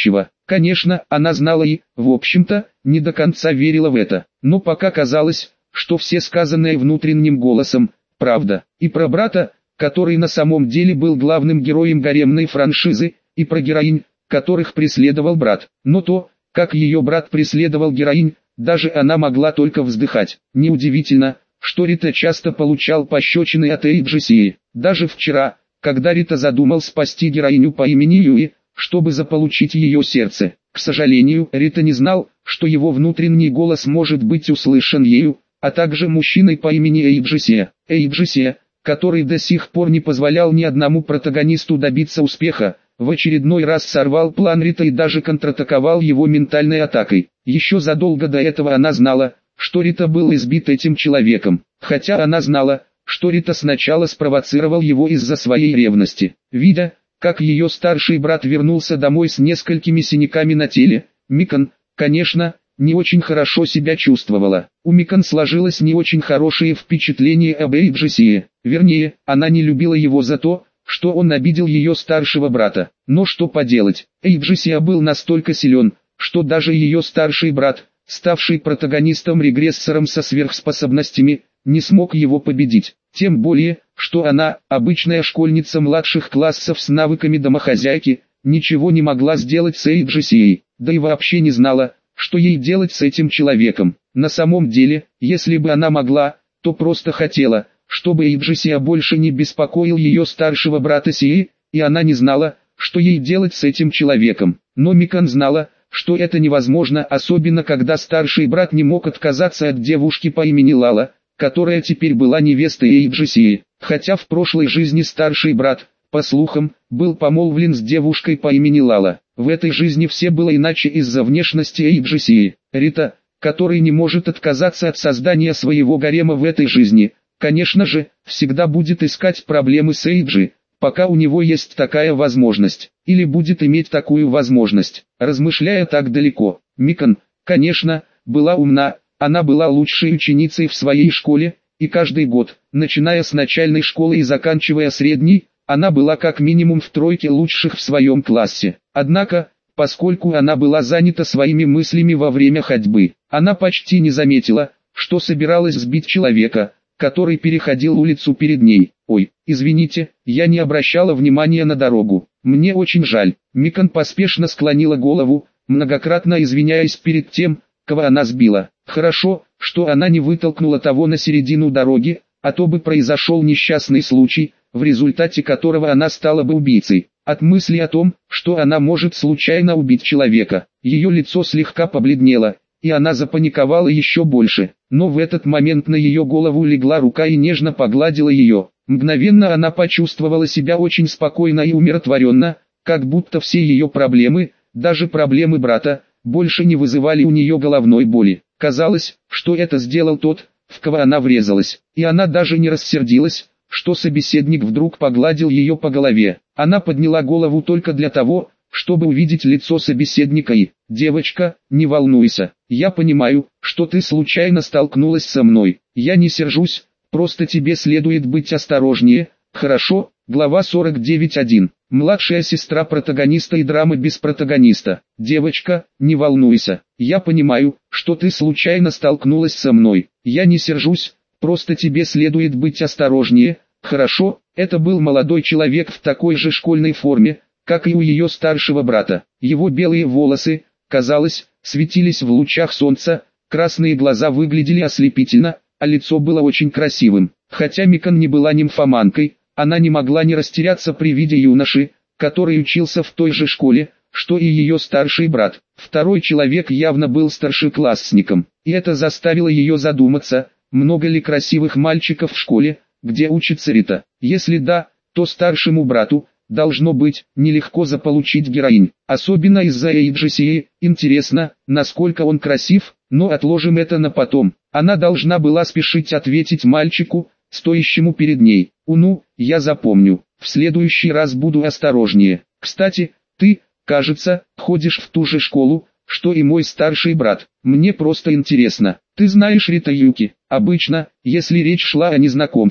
Конечно, она знала и, в общем-то, не до конца верила в это, но пока казалось, что все сказанное внутренним голосом – правда, и про брата, который на самом деле был главным героем гаремной франшизы, и про героинь, которых преследовал брат. Но то, как ее брат преследовал героинь, даже она могла только вздыхать. Неудивительно, что Рита часто получал пощечины от Эйджисии. Даже вчера, когда Рита задумал спасти героиню по имени Юи, чтобы заполучить ее сердце. К сожалению, Рита не знал, что его внутренний голос может быть услышан ею, а также мужчиной по имени Эйджисия. Эйджисия, который до сих пор не позволял ни одному протагонисту добиться успеха, в очередной раз сорвал план Рита и даже контратаковал его ментальной атакой. Еще задолго до этого она знала, что Рита был избит этим человеком, хотя она знала, что Рита сначала спровоцировал его из-за своей ревности. Видя, как ее старший брат вернулся домой с несколькими синяками на теле, Микан, конечно, не очень хорошо себя чувствовала. У Микан сложилось не очень хорошее впечатление об Эйджисии. Вернее, она не любила его за то, что он обидел ее старшего брата. Но что поделать, Эйджисия был настолько силен, что даже ее старший брат, ставший протагонистом-регрессором со сверхспособностями, не смог его победить. Тем более, что она, обычная школьница младших классов с навыками домохозяйки, ничего не могла сделать с Эйджисией, да и вообще не знала, что ей делать с этим человеком. На самом деле, если бы она могла, то просто хотела, чтобы Эйджисия больше не беспокоил ее старшего брата Сии, и она не знала, что ей делать с этим человеком. Но Микан знала, что это невозможно, особенно когда старший брат не мог отказаться от девушки по имени Лала, которая теперь была невестой Эйджисии. Хотя в прошлой жизни старший брат, по слухам, был помолвлен с девушкой по имени Лала. В этой жизни все было иначе из-за внешности Эйджисии. Рита, который не может отказаться от создания своего гарема в этой жизни, конечно же, всегда будет искать проблемы с Эйджи, пока у него есть такая возможность, или будет иметь такую возможность. Размышляя так далеко, Микан, конечно, была умна, она была лучшей ученицей в своей школе, и каждый год, начиная с начальной школы и заканчивая средней, она была как минимум в тройке лучших в своем классе. Однако, поскольку она была занята своими мыслями во время ходьбы, она почти не заметила, что собиралась сбить человека, который переходил улицу перед ней. «Ой, извините, я не обращала внимания на дорогу. Мне очень жаль». Микан поспешно склонила голову, многократно извиняясь перед тем, кого она сбила. Хорошо, что она не вытолкнула того на середину дороги, а то бы произошел несчастный случай, в результате которого она стала бы убийцей. От мысли о том, что она может случайно убить человека, ее лицо слегка побледнело, и она запаниковала еще больше. Но в этот момент на ее голову легла рука и нежно погладила ее. Мгновенно она почувствовала себя очень спокойно и умиротворенно, как будто все ее проблемы, даже проблемы брата, больше не вызывали у нее головной боли. Казалось, что это сделал тот, в кого она врезалась, и она даже не рассердилась, что собеседник вдруг погладил ее по голове. Она подняла голову только для того, чтобы увидеть лицо собеседника и: «Девочка, не волнуйся, я понимаю, что ты случайно столкнулась со мной, я не сержусь, просто тебе следует быть осторожнее, хорошо?» Глава 49.1. Младшая сестра протагониста и драмы без протагониста. «Девочка, не волнуйся, я понимаю, что ты случайно столкнулась со мной, я не сержусь, просто тебе следует быть осторожнее, хорошо?» Это был молодой человек в такой же школьной форме, как и у ее старшего брата. Его белые волосы, казалось, светились в лучах солнца, красные глаза выглядели ослепительно, а лицо было очень красивым. Хотя Микан не была нимфоманкой, она не могла не растеряться при виде юноши, который учился в той же школе, что и ее старший брат. Второй человек явно был старшеклассником, и это заставило ее задуматься, много ли красивых мальчиков в школе, где учится Рита. Если да, то старшему брату, должно быть, нелегко заполучить героинь, особенно из-за Эйджисии. Интересно, насколько он красив, но отложим это на потом. Она должна была спешить ответить мальчику, стоящему перед ней: «Ну, я запомню, в следующий раз буду осторожнее. Кстати, ты, кажется, ходишь в ту же школу, что и мой старший брат. Мне просто интересно, ты знаешь Рита Юки?» Обычно, если речь шла о незнакомце,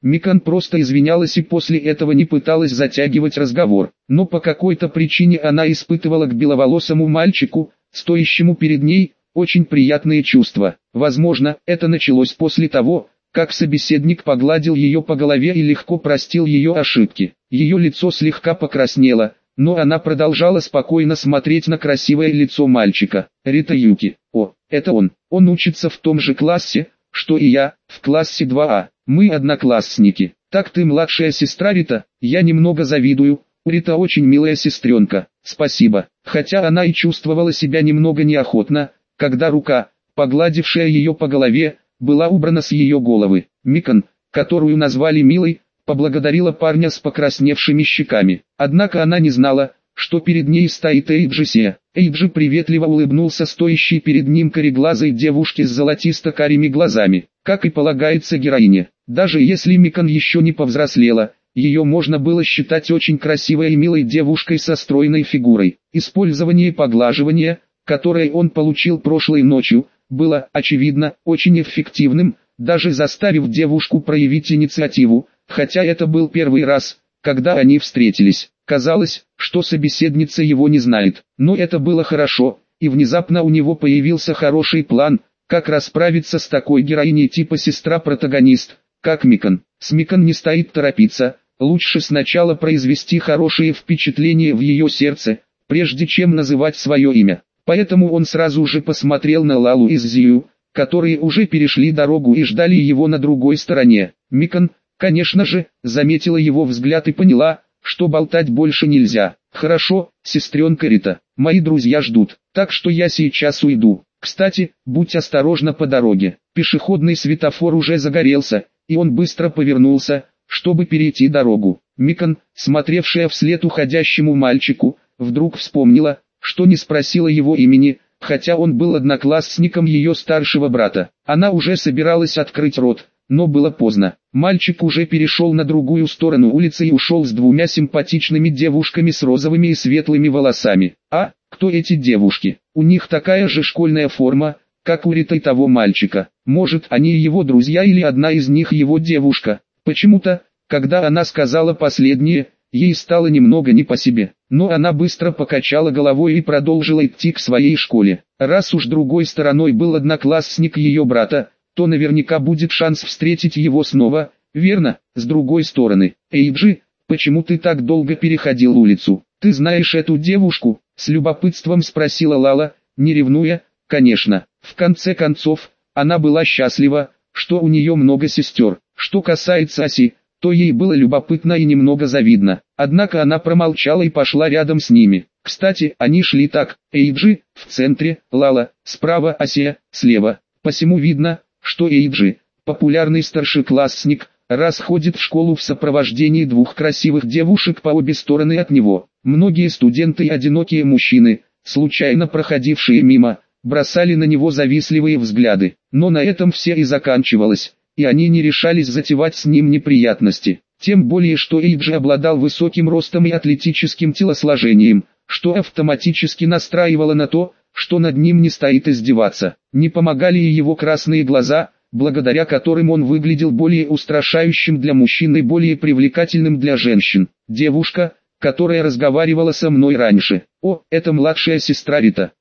Микан просто извинялась и после этого не пыталась затягивать разговор. Но по какой-то причине она испытывала к беловолосому мальчику, стоящему перед ней, очень приятные чувства. Возможно, это началось после того, как собеседник погладил ее по голове и легко простил ее ошибки. Ее лицо слегка покраснело, но она продолжала спокойно смотреть на красивое лицо мальчика. Рита Юки. О, это он. Он учится в том же классе, что и я, в классе 2А. Мы одноклассники. Так ты младшая сестра Рита? Я немного завидую. У Рита очень милая сестренка. Спасибо. Хотя она и чувствовала себя немного неохотно, когда рука, погладившая ее по голове, была убрана с ее головы. Микан, которую назвали милой, поблагодарила парня с покрасневшими щеками. Однако она не знала, что перед ней стоит Эйджи. Эйджи приветливо улыбнулся стоящей перед ним кореглазой девушке с золотисто-карими глазами. Как и полагается героине, даже если Микан еще не повзрослела, ее можно было считать очень красивой и милой девушкой со стройной фигурой. Использование поглаживания, которое он получил прошлой ночью, было, очевидно, очень эффективным, даже заставив девушку проявить инициативу, хотя это был первый раз, когда они встретились. Казалось, что собеседница его не знает, но это было хорошо, и внезапно у него появился хороший план, как расправиться с такой героиней типа сестра-протагонист, как Микан. С Микан не стоит торопиться, лучше сначала произвести хорошее впечатление в ее сердце, прежде чем называть свое имя. Поэтому он сразу же посмотрел на Лалу и Зию, которые уже перешли дорогу и ждали его на другой стороне. Микан, конечно же, заметила его взгляд и поняла, что болтать больше нельзя. «Хорошо, сестренка Рита, мои друзья ждут, так что я сейчас уйду. Кстати, будь осторожна по дороге». Пешеходный светофор уже загорелся, и он быстро повернулся, чтобы перейти дорогу. Микан, смотревшая вслед уходящему мальчику, вдруг вспомнила, что не спросила его имени, хотя он был одноклассником ее старшего брата. Она уже собиралась открыть рот, но было поздно. Мальчик уже перешел на другую сторону улицы и ушел с двумя симпатичными девушками с розовыми и светлыми волосами. А, кто эти девушки? У них такая же школьная форма, как у Риты того мальчика. Может, они его друзья или одна из них его девушка. Почему-то, когда она сказала последнее, ей стало немного не по себе. Но она быстро покачала головой и продолжила идти к своей школе. Раз уж другой стороной был одноклассник ее брата, то наверняка будет шанс встретить его снова, верно? С другой стороны, Эйджи, почему ты так долго переходил улицу? Ты знаешь эту девушку? С любопытством спросила Лала, не ревнуя, конечно. В конце концов, она была счастлива, что у нее много сестер. Что касается Аси, то ей было любопытно и немного завидно. Однако она промолчала и пошла рядом с ними. Кстати, они шли так: Эйджи в центре, Лала справа, Асия слева. Посему видно, что Эйджи, популярный старшеклассник, раз ходит в школу в сопровождении двух красивых девушек по обе стороны от него. Многие студенты и одинокие мужчины, случайно проходившие мимо, бросали на него завистливые взгляды. Но на этом все и заканчивалось, и они не решались затевать с ним неприятности. Тем более, что Эйджи обладал высоким ростом и атлетическим телосложением, что автоматически настраивало на то, что над ним не стоит издеваться. Не помогали и его красные глаза, благодаря которым он выглядел более устрашающим для мужчин и более привлекательным для женщин. Девушка, которая разговаривала со мной раньше. О, это младшая сестра Рита.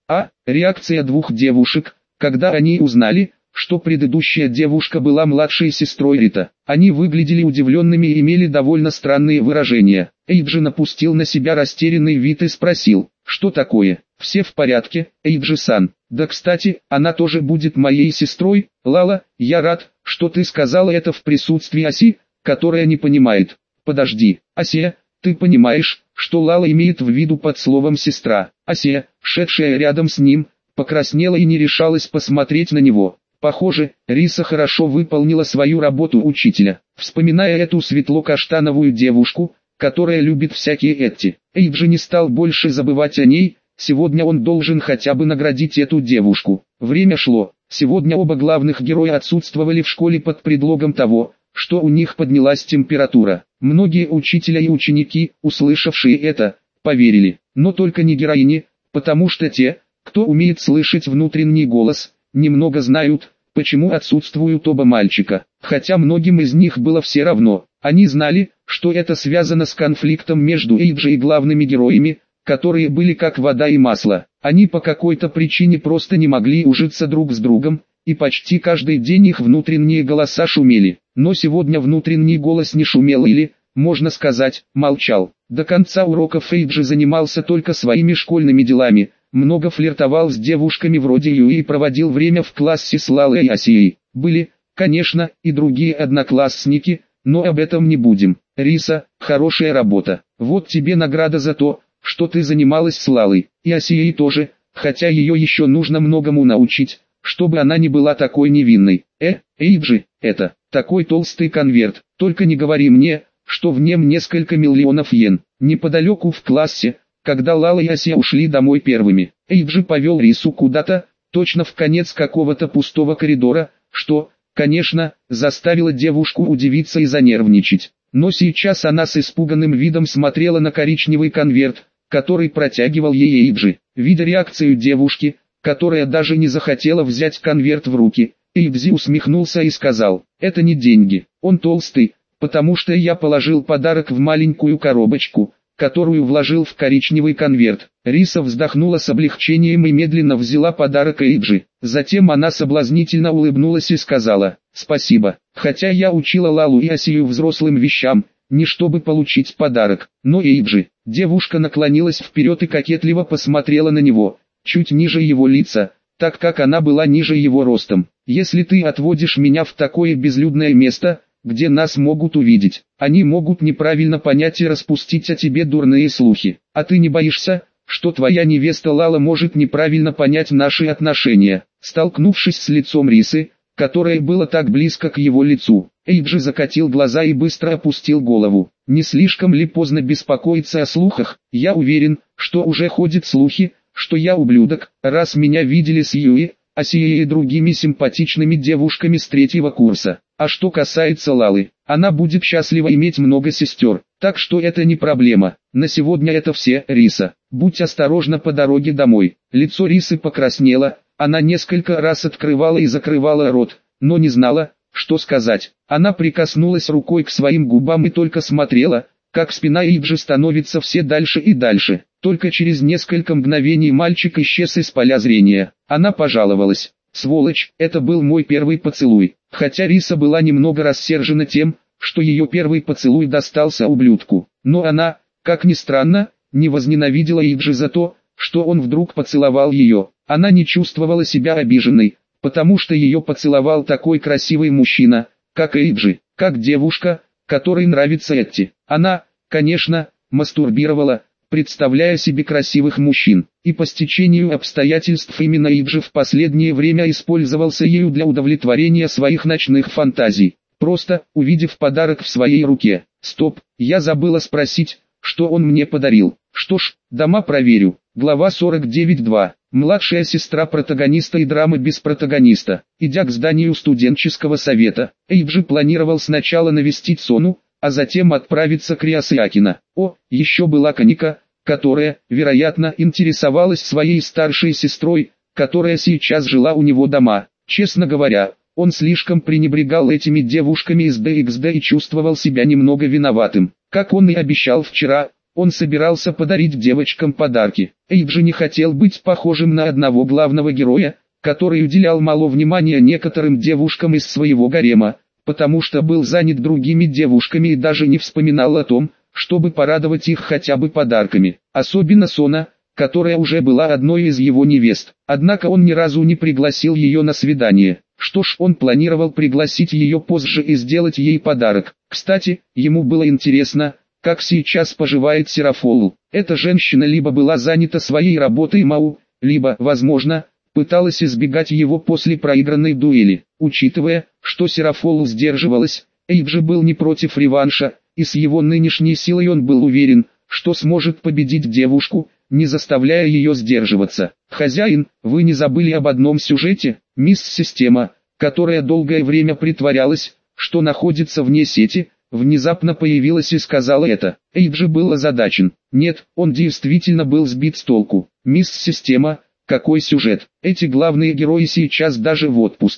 Реакция двух девушек, когда они узнали, что предыдущая девушка была младшей сестрой Рита. Они выглядели удивленными и имели довольно странные выражения. Эйджи напустил на себя растерянный вид и спросил, что такое? Все в порядке, Эйджи-сан? Да, кстати, она тоже будет моей сестрой. Лала, я рад, что ты сказала это в присутствии Аси, которая не понимает. Подожди, Асия, ты понимаешь, что Лала имеет в виду под словом «сестра»? Асия, шедшая рядом с ним, покраснела и не решалась посмотреть на него. Похоже, Риса хорошо выполнила свою работу учителя. Вспоминая эту светло-каштановую девушку, которая любит всякие эти, Эйджи не стал больше забывать о ней. Сегодня он должен хотя бы наградить эту девушку. Время шло. Сегодня оба главных героя отсутствовали в школе под предлогом того, что у них поднялась температура. Многие учителя и ученики, услышавшие это, поверили. Но только не героини, потому что те, кто умеет слышать внутренний голос, немного знают, почему отсутствуют оба мальчика. Хотя многим из них было все равно, они знали, что это связано с конфликтом между Эйджи и главными героями, которые были как вода и масло. Они по какой-то причине просто не могли ужиться друг с другом, и почти каждый день их внутренние голоса шумели. Но сегодня внутренний голос не шумел или, можно сказать, молчал. До конца уроков Эйджи занимался только своими школьными делами, много флиртовал с девушками вроде Юи и проводил время в классе с Лалой и Асией. Были, конечно, и другие одноклассники, но об этом не будем. Риса, хорошая работа. Вот тебе награда за то, что ты занималась с Лалой, и Асией тоже, хотя ее еще нужно многому научить, чтобы она не была такой невинной. Эйджи, это, такой толстый конверт, только не говори мне, что в нем несколько миллионов йен. Неподалеку в классе, когда Лала и Асия ушли домой первыми, Эйджи повел Рису куда-то, точно в конец какого-то пустого коридора, что, конечно, заставило девушку удивиться и занервничать. Но сейчас она с испуганным видом смотрела на коричневый конверт, который протягивал ей Эйджи. Видя реакцию девушки, которая даже не захотела взять конверт в руки, Эйджи усмехнулся и сказал: «Это не деньги, он толстый, потому что я положил подарок в маленькую коробочку, которую вложил в коричневый конверт». Риса вздохнула с облегчением и медленно взяла подарок Эйджи. Затем она соблазнительно улыбнулась и сказала: «Спасибо, хотя я учила Лалу и Асию взрослым вещам, не чтобы получить подарок, но Эйджи». Девушка наклонилась вперед и кокетливо посмотрела на него, чуть ниже его лица, так как она была ниже его ростом. «Если ты отводишь меня в такое безлюдное место, где нас могут увидеть, они могут неправильно понять и распустить о тебе дурные слухи. А ты не боишься, что твоя невеста Лала может неправильно понять наши отношения?» Столкнувшись с лицом Рисы, которое было так близко к его лицу, Эйджи закатил глаза и быстро опустил голову. «Не слишком ли поздно беспокоиться о слухах? Я уверен, что уже ходят слухи, что я ублюдок, раз меня видели с Юи, Асией и другими симпатичными девушками с 3-го курса. А что касается Лалы, она будет счастлива иметь много сестер, так что это не проблема. На сегодня это все, Риса. Будь осторожна по дороге домой». Лицо Рисы покраснело, она несколько раз открывала и закрывала рот, но не знала, что сказать. Она прикоснулась рукой к своим губам и только смотрела, как спина Эйджи становится все дальше и дальше. Только через несколько мгновений мальчик исчез из поля зрения. Она пожаловалась: «Сволочь, это был мой первый поцелуй». Хотя Риса была немного рассержена тем, что ее первый поцелуй достался ублюдку. Но она, как ни странно, не возненавидела Эйджи за то, что он вдруг поцеловал ее. Она не чувствовала себя обиженной, потому что ее поцеловал такой красивый мужчина, как Эйджи, как девушка, которой нравится Этти. Она, конечно, мастурбировала, представляя себе красивых мужчин, и по стечению обстоятельств именно Эйджи в последнее время использовался ею для удовлетворения своих ночных фантазий. Просто, увидев подарок в своей руке. Стоп, я забыла спросить, что он мне подарил. Что ж, дома проверю. Глава 49.2. Младшая сестра протагониста и драмы без протагониста. Идя к зданию студенческого совета, Эйджи планировал сначала навестить Сону, а затем отправиться к Риасиакина. Еще была Каника, которая, вероятно, интересовалась своей старшей сестрой, которая сейчас жила у него дома. Честно говоря, он слишком пренебрегал этими девушками из DXD и чувствовал себя немного виноватым. Как он и обещал вчера, он собирался подарить девочкам подарки. Эйджи не хотел быть похожим на одного главного героя, который уделял мало внимания некоторым девушкам из своего гарема, потому что был занят другими девушками и даже не вспоминал о том, чтобы порадовать их хотя бы подарками. Особенно Сона, которая уже была одной из его невест. Однако он ни разу не пригласил ее на свидание. Что ж, он планировал пригласить ее позже и сделать ей подарок. Кстати, ему было интересно, как сейчас поживает Серафолу. Эта женщина либо была занята своей работой Мау, либо, возможно, пыталась избегать его после проигранной дуэли. Учитывая, что Серафолу сдерживалась, Эйджи был не против реванша, и с его нынешней силой он был уверен, что сможет победить девушку, не заставляя ее сдерживаться. «Хозяин, вы не забыли об одном сюжете?» Мисс Система, которая долгое время притворялась, что находится вне сети, внезапно появилась и сказала это. Эйджи был озадачен. Нет, он действительно был сбит с толку. «Мисс Система, какой сюжет? Эти главные герои сейчас даже в отпуске.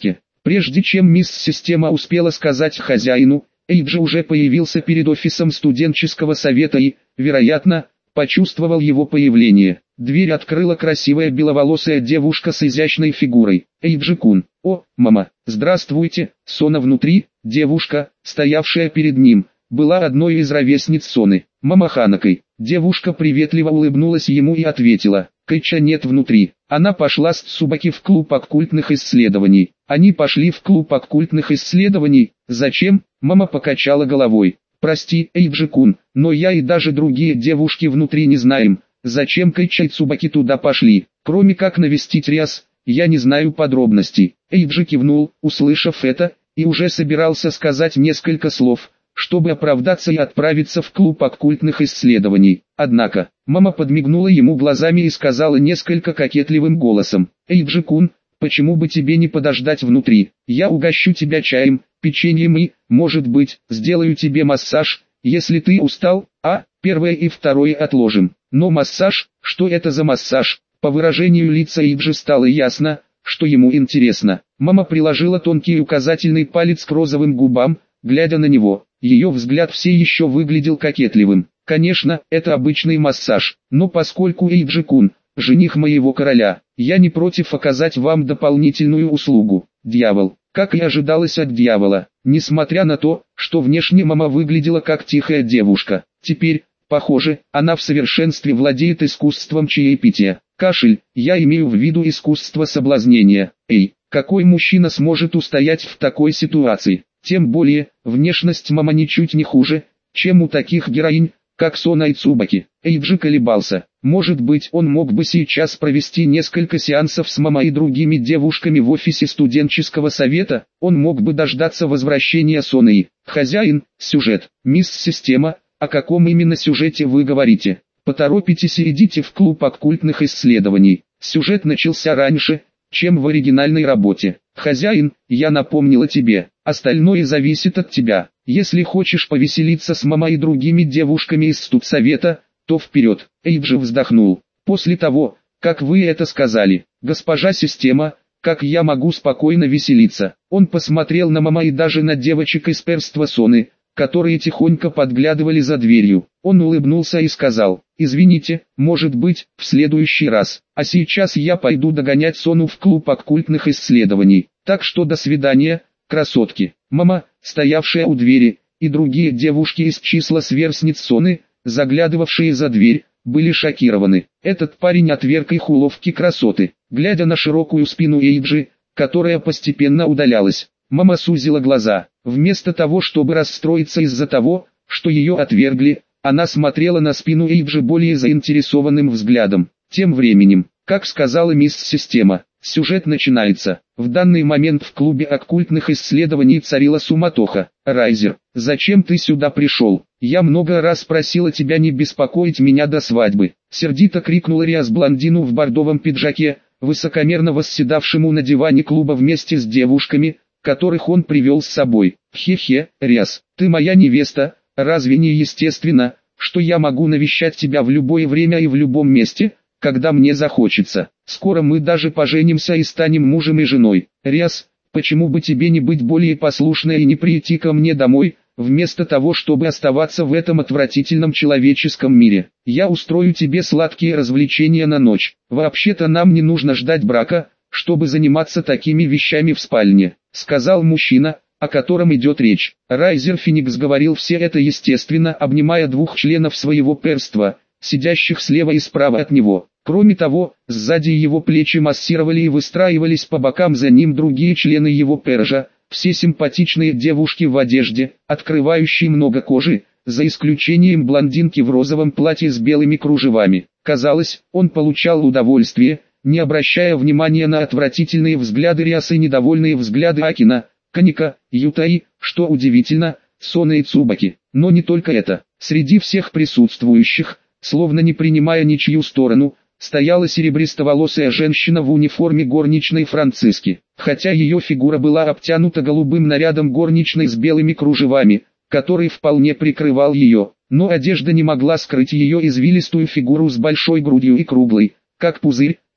Прежде чем мисс Система успела сказать хозяину, Эйджи уже появился перед офисом студенческого совета и, вероятно, почувствовал его появление. Дверь открыла красивая беловолосая девушка с изящной фигурой. Эйджи-кун. О, мама, здравствуйте. Сона внутри, девушка, стоявшая перед ним, была одной из ровесниц Соны. Мама Ханакой. Девушка приветливо улыбнулась ему и ответила: Кэйча нет внутри. Она пошла с Цубаки в клуб оккультных исследований. Они пошли в клуб оккультных исследований. Зачем? Мама покачала головой. Прости, Эйджи-кун, но я и даже другие девушки внутри не знаем, зачем Кэйча и Цубаки туда пошли. Кроме как навестить Риас, я не знаю подробностей. Эйджи кивнул, услышав это, и уже собирался сказать несколько слов, чтобы оправдаться и отправиться в клуб оккультных исследований. Однако, мама подмигнула ему глазами и сказала несколько кокетливым голосом: Эйджи-кун, почему бы тебе не подождать внутри? Я угощу тебя чаем, печеньем и, может быть, сделаю тебе массаж, если ты устал, первое и второе отложим. Но массаж, что это за массаж? По выражению лица Эйджи стало ясно, что ему интересно. Мама приложила тонкий указательный палец к розовым губам, глядя на него. Ее взгляд все еще выглядел кокетливым. Конечно, это обычный массаж, но поскольку Эйджи-кун, жених моего короля, я не против оказать вам дополнительную услугу. Дьявол, как и ожидалось от дьявола, несмотря на то, что внешне мама выглядела как тихая девушка. Теперь, похоже, она в совершенстве владеет искусством чаепития. Кашель, я имею в виду искусство соблазнения. Эй, какой мужчина сможет устоять в такой ситуации? Тем более, внешность мама ничуть не хуже, чем у таких героинь, как Сона и Цубаки. Эйджи колебался. Может быть, он мог бы сейчас провести несколько сеансов с мамой и другими девушками в офисе студенческого совета, он мог бы дождаться возвращения Соны и... Хозяин, сюжет, мисс Система, о каком именно сюжете вы говорите? Поторопитесь и идите в клуб оккультных исследований. Сюжет начался раньше, чем в оригинальной работе. Хозяин, я напомнила тебе, остальное зависит от тебя. Если хочешь повеселиться с мамой и другими девушками из студсовета, то вперед. Эйджи вздохнул. После того, как вы это сказали, госпожа Система, как я могу спокойно веселиться? Он посмотрел на мама и даже на девочек из перства Соны, которые тихонько подглядывали за дверью. Он улыбнулся и сказал: извините, может быть, в следующий раз. А сейчас я пойду догонять Сону в клуб оккультных исследований. Так что до свидания, красотки. Мама, стоявшая у двери, и другие девушки из числа сверстниц Соны, заглядывавшие за дверь, были шокированы. Этот парень отверг их уловки красоты. Глядя на широкую спину Эйджи, которая постепенно удалялась, мама сузила глаза. Вместо того, чтобы расстроиться из-за того, что ее отвергли, она смотрела на спину Эйджи более заинтересованным взглядом. Тем временем, как сказала мисс Система, сюжет начинается. В данный момент в клубе оккультных исследований царила суматоха. Райзер, зачем ты сюда пришел? Я много раз просила тебя не беспокоить меня до свадьбы. Сердито крикнула Риас блондину в бордовом пиджаке, высокомерно восседавшему на диване клуба вместе с девушками, которых он привел с собой. Хе-хе, Риас, ты моя невеста, разве не естественно, что я могу навещать тебя в любое время и в любом месте, когда мне захочется? Скоро мы даже поженимся и станем мужем и женой. Риас, почему бы тебе не быть более послушной и не прийти ко мне домой, вместо того, чтобы оставаться в этом отвратительном человеческом мире? Я устрою тебе сладкие развлечения на ночь. Вообще-то нам не нужно ждать брака, чтобы заниматься такими вещами в спальне, сказал мужчина, о котором идет речь. Райзер Феникс говорил все это естественно, обнимая двух членов своего перства, сидящих слева и справа от него. Кроме того, сзади его плечи массировали и выстраивались по бокам за ним другие члены его пержа, все симпатичные девушки в одежде, открывающей много кожи, за исключением блондинки в розовом платье с белыми кружевами. Казалось, он получал удовольствие, не обращая внимания на отвратительные взгляды Риасы и недовольные взгляды Акина, Каника, Ютаи, что удивительно, Соны и Цубаки. Но не только это. Среди всех присутствующих, словно не принимая ничью сторону, стояла серебристоволосая женщина в униформе горничной Франциски. Хотя ее фигура была обтянута голубым нарядом горничной с белыми кружевами, который вполне прикрывал ее, но одежда не могла скрыть ее извилистую фигуру с большой грудью и круглой, как пузырь,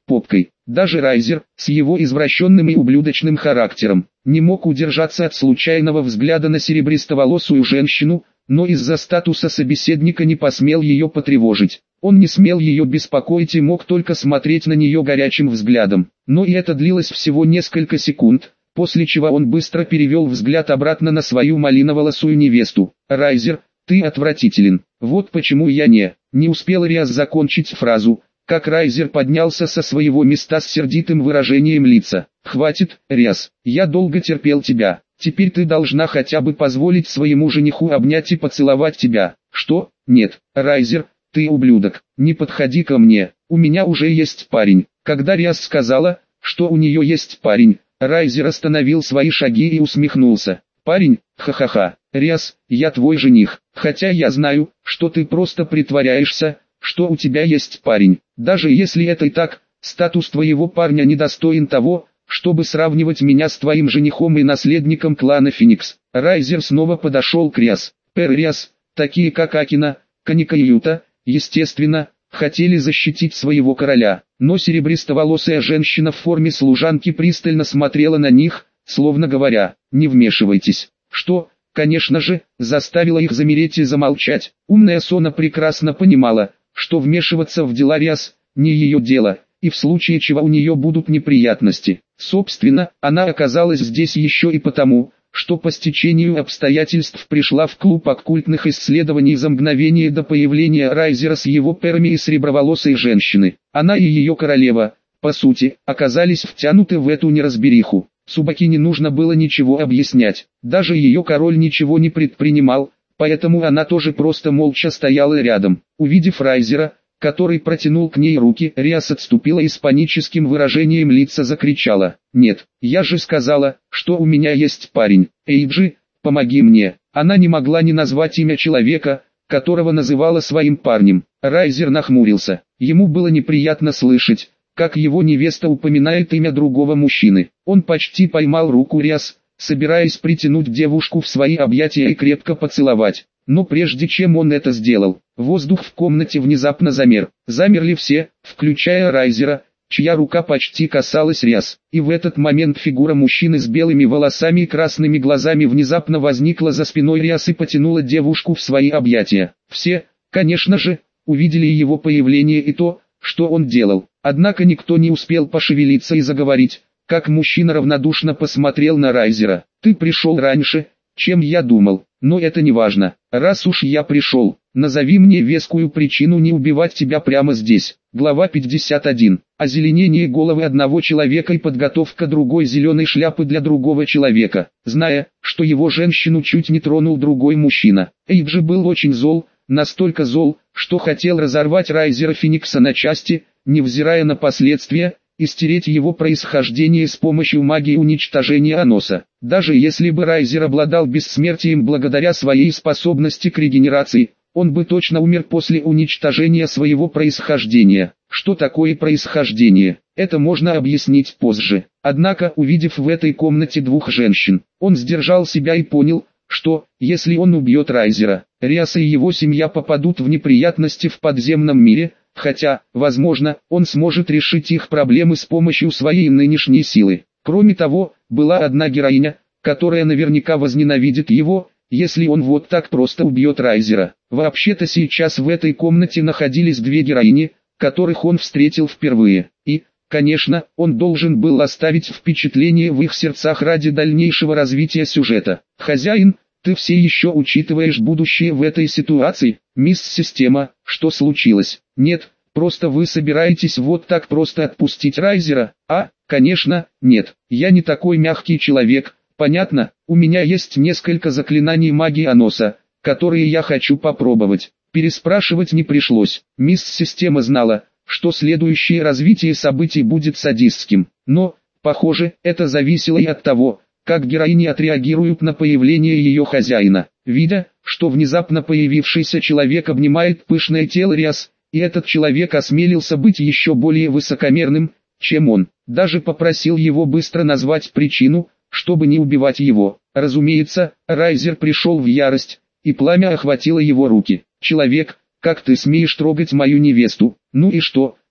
попкой. Даже Райзер, с его извращенным и ублюдочным характером, не мог удержаться от случайного взгляда на серебристоволосую женщину, но из-за статуса собеседника не посмел ее потревожить. Он не смел ее беспокоить и мог только смотреть на нее горячим взглядом. Но и это длилось всего несколько секунд, после чего он быстро перевел взгляд обратно на свою малиноволосую невесту. «Райзер, ты отвратителен. Вот почему я не успел Риас закончить фразу, как Райзер поднялся со своего места с сердитым выражением лица. «Хватит, Риас, я долго терпел тебя. Теперь ты должна хотя бы позволить своему жениху обнять и поцеловать тебя». «Что? Нет, Райзер, ты ублюдок, не подходи ко мне, у меня уже есть парень». Когда Риас сказала, что у нее есть парень, Райзер остановил свои шаги и усмехнулся. «Парень? Ха-ха-ха. Риас, я твой жених, хотя я знаю, что ты просто притворяешься, что у тебя есть парень. Даже если это и так, статус твоего парня недостоин того, чтобы сравнивать меня с твоим женихом и наследником клана Феникс». Райзер снова подошел к Риас. Риас, такие как Акина, Каника и Юта, естественно, хотели защитить своего короля, но серебристоволосая женщина в форме служанки пристально смотрела на них, словно говоря, «Не вмешивайтесь», что, конечно же, заставило их замереть и замолчать. Умная Сона прекрасно понимала, что вмешиваться в дела Риас не ее дело, и в случае чего у нее будут неприятности. Собственно, она оказалась здесь еще и потому, что по стечению обстоятельств пришла в клуб оккультных исследований за мгновение до появления Райзера с его перами и среброволосой женщины. Она и ее королева, по сути, оказались втянуты в эту неразбериху. Цубаки не нужно было ничего объяснять, даже ее король ничего не предпринимал, поэтому она тоже просто молча стояла рядом. Увидев Райзера, который протянул к ней руки, Риас отступила и с паническим выражением лица закричала: «Нет, я же сказала, что у меня есть парень. Эйджи, помоги мне». Она не могла не назвать имя человека, которого называла своим парнем. Райзер нахмурился. Ему было неприятно слышать, как его невеста упоминает имя другого мужчины. Он почти поймал руку Риас, собираясь притянуть девушку в свои объятия и крепко поцеловать. Но прежде чем он это сделал, воздух в комнате внезапно замер. Замерли все, включая Райзера, чья рука почти касалась Риас. И в этот момент фигура мужчины с белыми волосами и красными глазами внезапно возникла за спиной Риас и потянула девушку в свои объятия. Все, конечно же, увидели его появление и то, что он делал. Однако никто не успел пошевелиться и заговорить, как мужчина равнодушно посмотрел на Райзера. «Ты пришел раньше, чем я думал, но это не важно. Раз уж я пришел, назови мне вескую причину не убивать тебя прямо здесь». Глава 51. Озеленение головы одного человека и подготовка другой зеленой шляпы для другого человека. Зная, что его женщину чуть не тронул другой мужчина, Эйджи был очень зол, настолько зол, что хотел разорвать Райзера Феникса на части, невзирая на последствия, и стереть его происхождение с помощью магии уничтожения Аноса. Даже если бы Райзер обладал бессмертием благодаря своей способности к регенерации, он бы точно умер после уничтожения своего происхождения. Что такое происхождение? Это можно объяснить позже. Однако, увидев в этой комнате двух женщин, он сдержал себя и понял, что, если он убьет Райзера, Риас и его семья попадут в неприятности в подземном мире, хотя, возможно, он сможет решить их проблемы с помощью своей нынешней силы. Кроме того, была одна героиня, которая наверняка возненавидит его, если он вот так просто убьет Райзера. Вообще-то сейчас в этой комнате находились две героини, которых он встретил впервые. И, конечно, он должен был оставить впечатление в их сердцах ради дальнейшего развития сюжета. «Хозяин, ты все еще учитываешь будущее в этой ситуации? Мисс Система, что случилось?» «Нет, просто вы собираетесь вот так просто отпустить Райзера?» Конечно, нет, я не такой мягкий человек, понятно, у меня есть несколько заклинаний магии Аноса, которые я хочу попробовать». Переспрашивать не пришлось, мисс Система знала, что следующее развитие событий будет садистским, но, похоже, это зависело и от того, как героини отреагируют на появление ее хозяина. Видя, что внезапно появившийся человек обнимает пышное тело Риас, и этот человек осмелился быть еще более высокомерным, чем он, даже попросил его быстро назвать причину, чтобы не убивать его. Разумеется, Райзер пришел в ярость, и пламя охватило его руки. «Человек, как ты смеешь трогать мою невесту? Ну и что,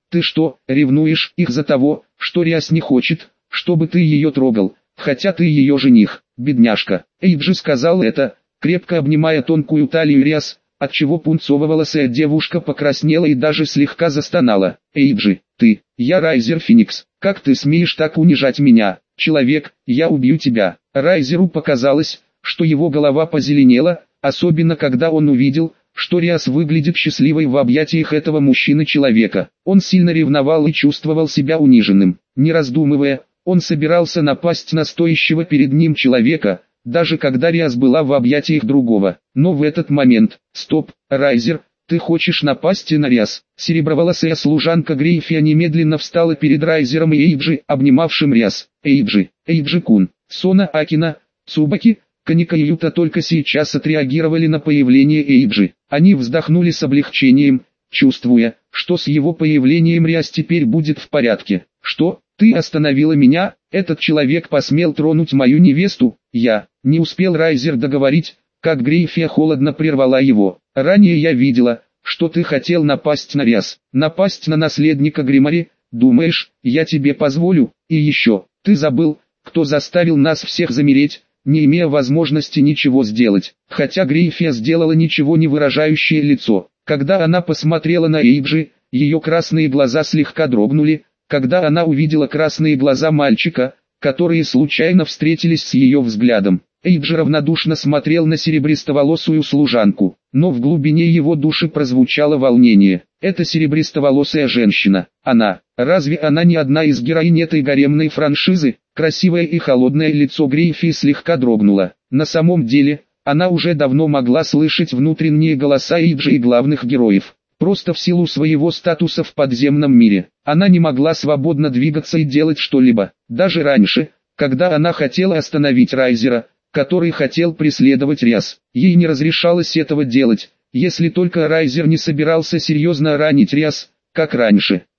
Ты что, ревнуешь их за того, что Риас не хочет, чтобы ты ее трогал, хотя ты ее жених, бедняжка. Эйджи сказал это, крепко обнимая тонкую талию Риас, отчего пунцово-волосая девушка покраснела и даже слегка застонала. Эйджи, я Райзер Феникс, как ты смеешь так унижать меня, человек, я убью тебя. Райзеру показалось, что его голова позеленела, особенно когда он увидел, что Риас выглядит счастливой в объятиях этого мужчины-человека. Он сильно ревновал и чувствовал себя униженным. Не раздумывая, он собирался напасть на стоящего перед ним человека, даже когда Риас была в объятиях другого. Но в этот момент, стоп, Райзер, ты хочешь напасть на Риас? Сереброволосая служанка Грейфия немедленно встала перед Райзером и Эйджи, обнимавшим Риас. Эйджи-кун, Сона Акина, Цубаки, Каника и Юта только сейчас отреагировали на появление Эйджи. Они вздохнули с облегчением, чувствуя, что с его появлением Риас теперь будет в порядке. Что, ты остановила меня? Этот человек посмел тронуть мою невесту? Не успел Райзер договорить, как Грейфия холодно прервала его. Ранее я видела, что ты хотел напасть на Риас, напасть на наследника Гримари. Думаешь, я тебе позволю? И еще, ты забыл, кто заставил нас всех замереть, не имея возможности ничего сделать. Хотя Грейфия сделала ничего не выражающее лицо. Когда она посмотрела на Эйджи, ее красные глаза слегка дрогнули, когда она увидела красные глаза мальчика, которые случайно встретились с ее взглядом. Эйджи равнодушно смотрел на серебристоволосую служанку, но в глубине его души прозвучало волнение. Это серебристоволосая женщина. Разве она не одна из героинь этой гаремной франшизы? Красивое и холодное лицо Грейфии слегка дрогнуло. На самом деле, она уже давно могла слышать внутренние голоса Эйджи и главных героев. Просто в силу своего статуса в подземном мире, она не могла свободно двигаться и делать что-либо. Даже раньше, когда она хотела остановить Райзера, который хотел преследовать Риас, ей не разрешалось этого делать, если только Райзер не собирался серьезно ранить Риас, как раньше.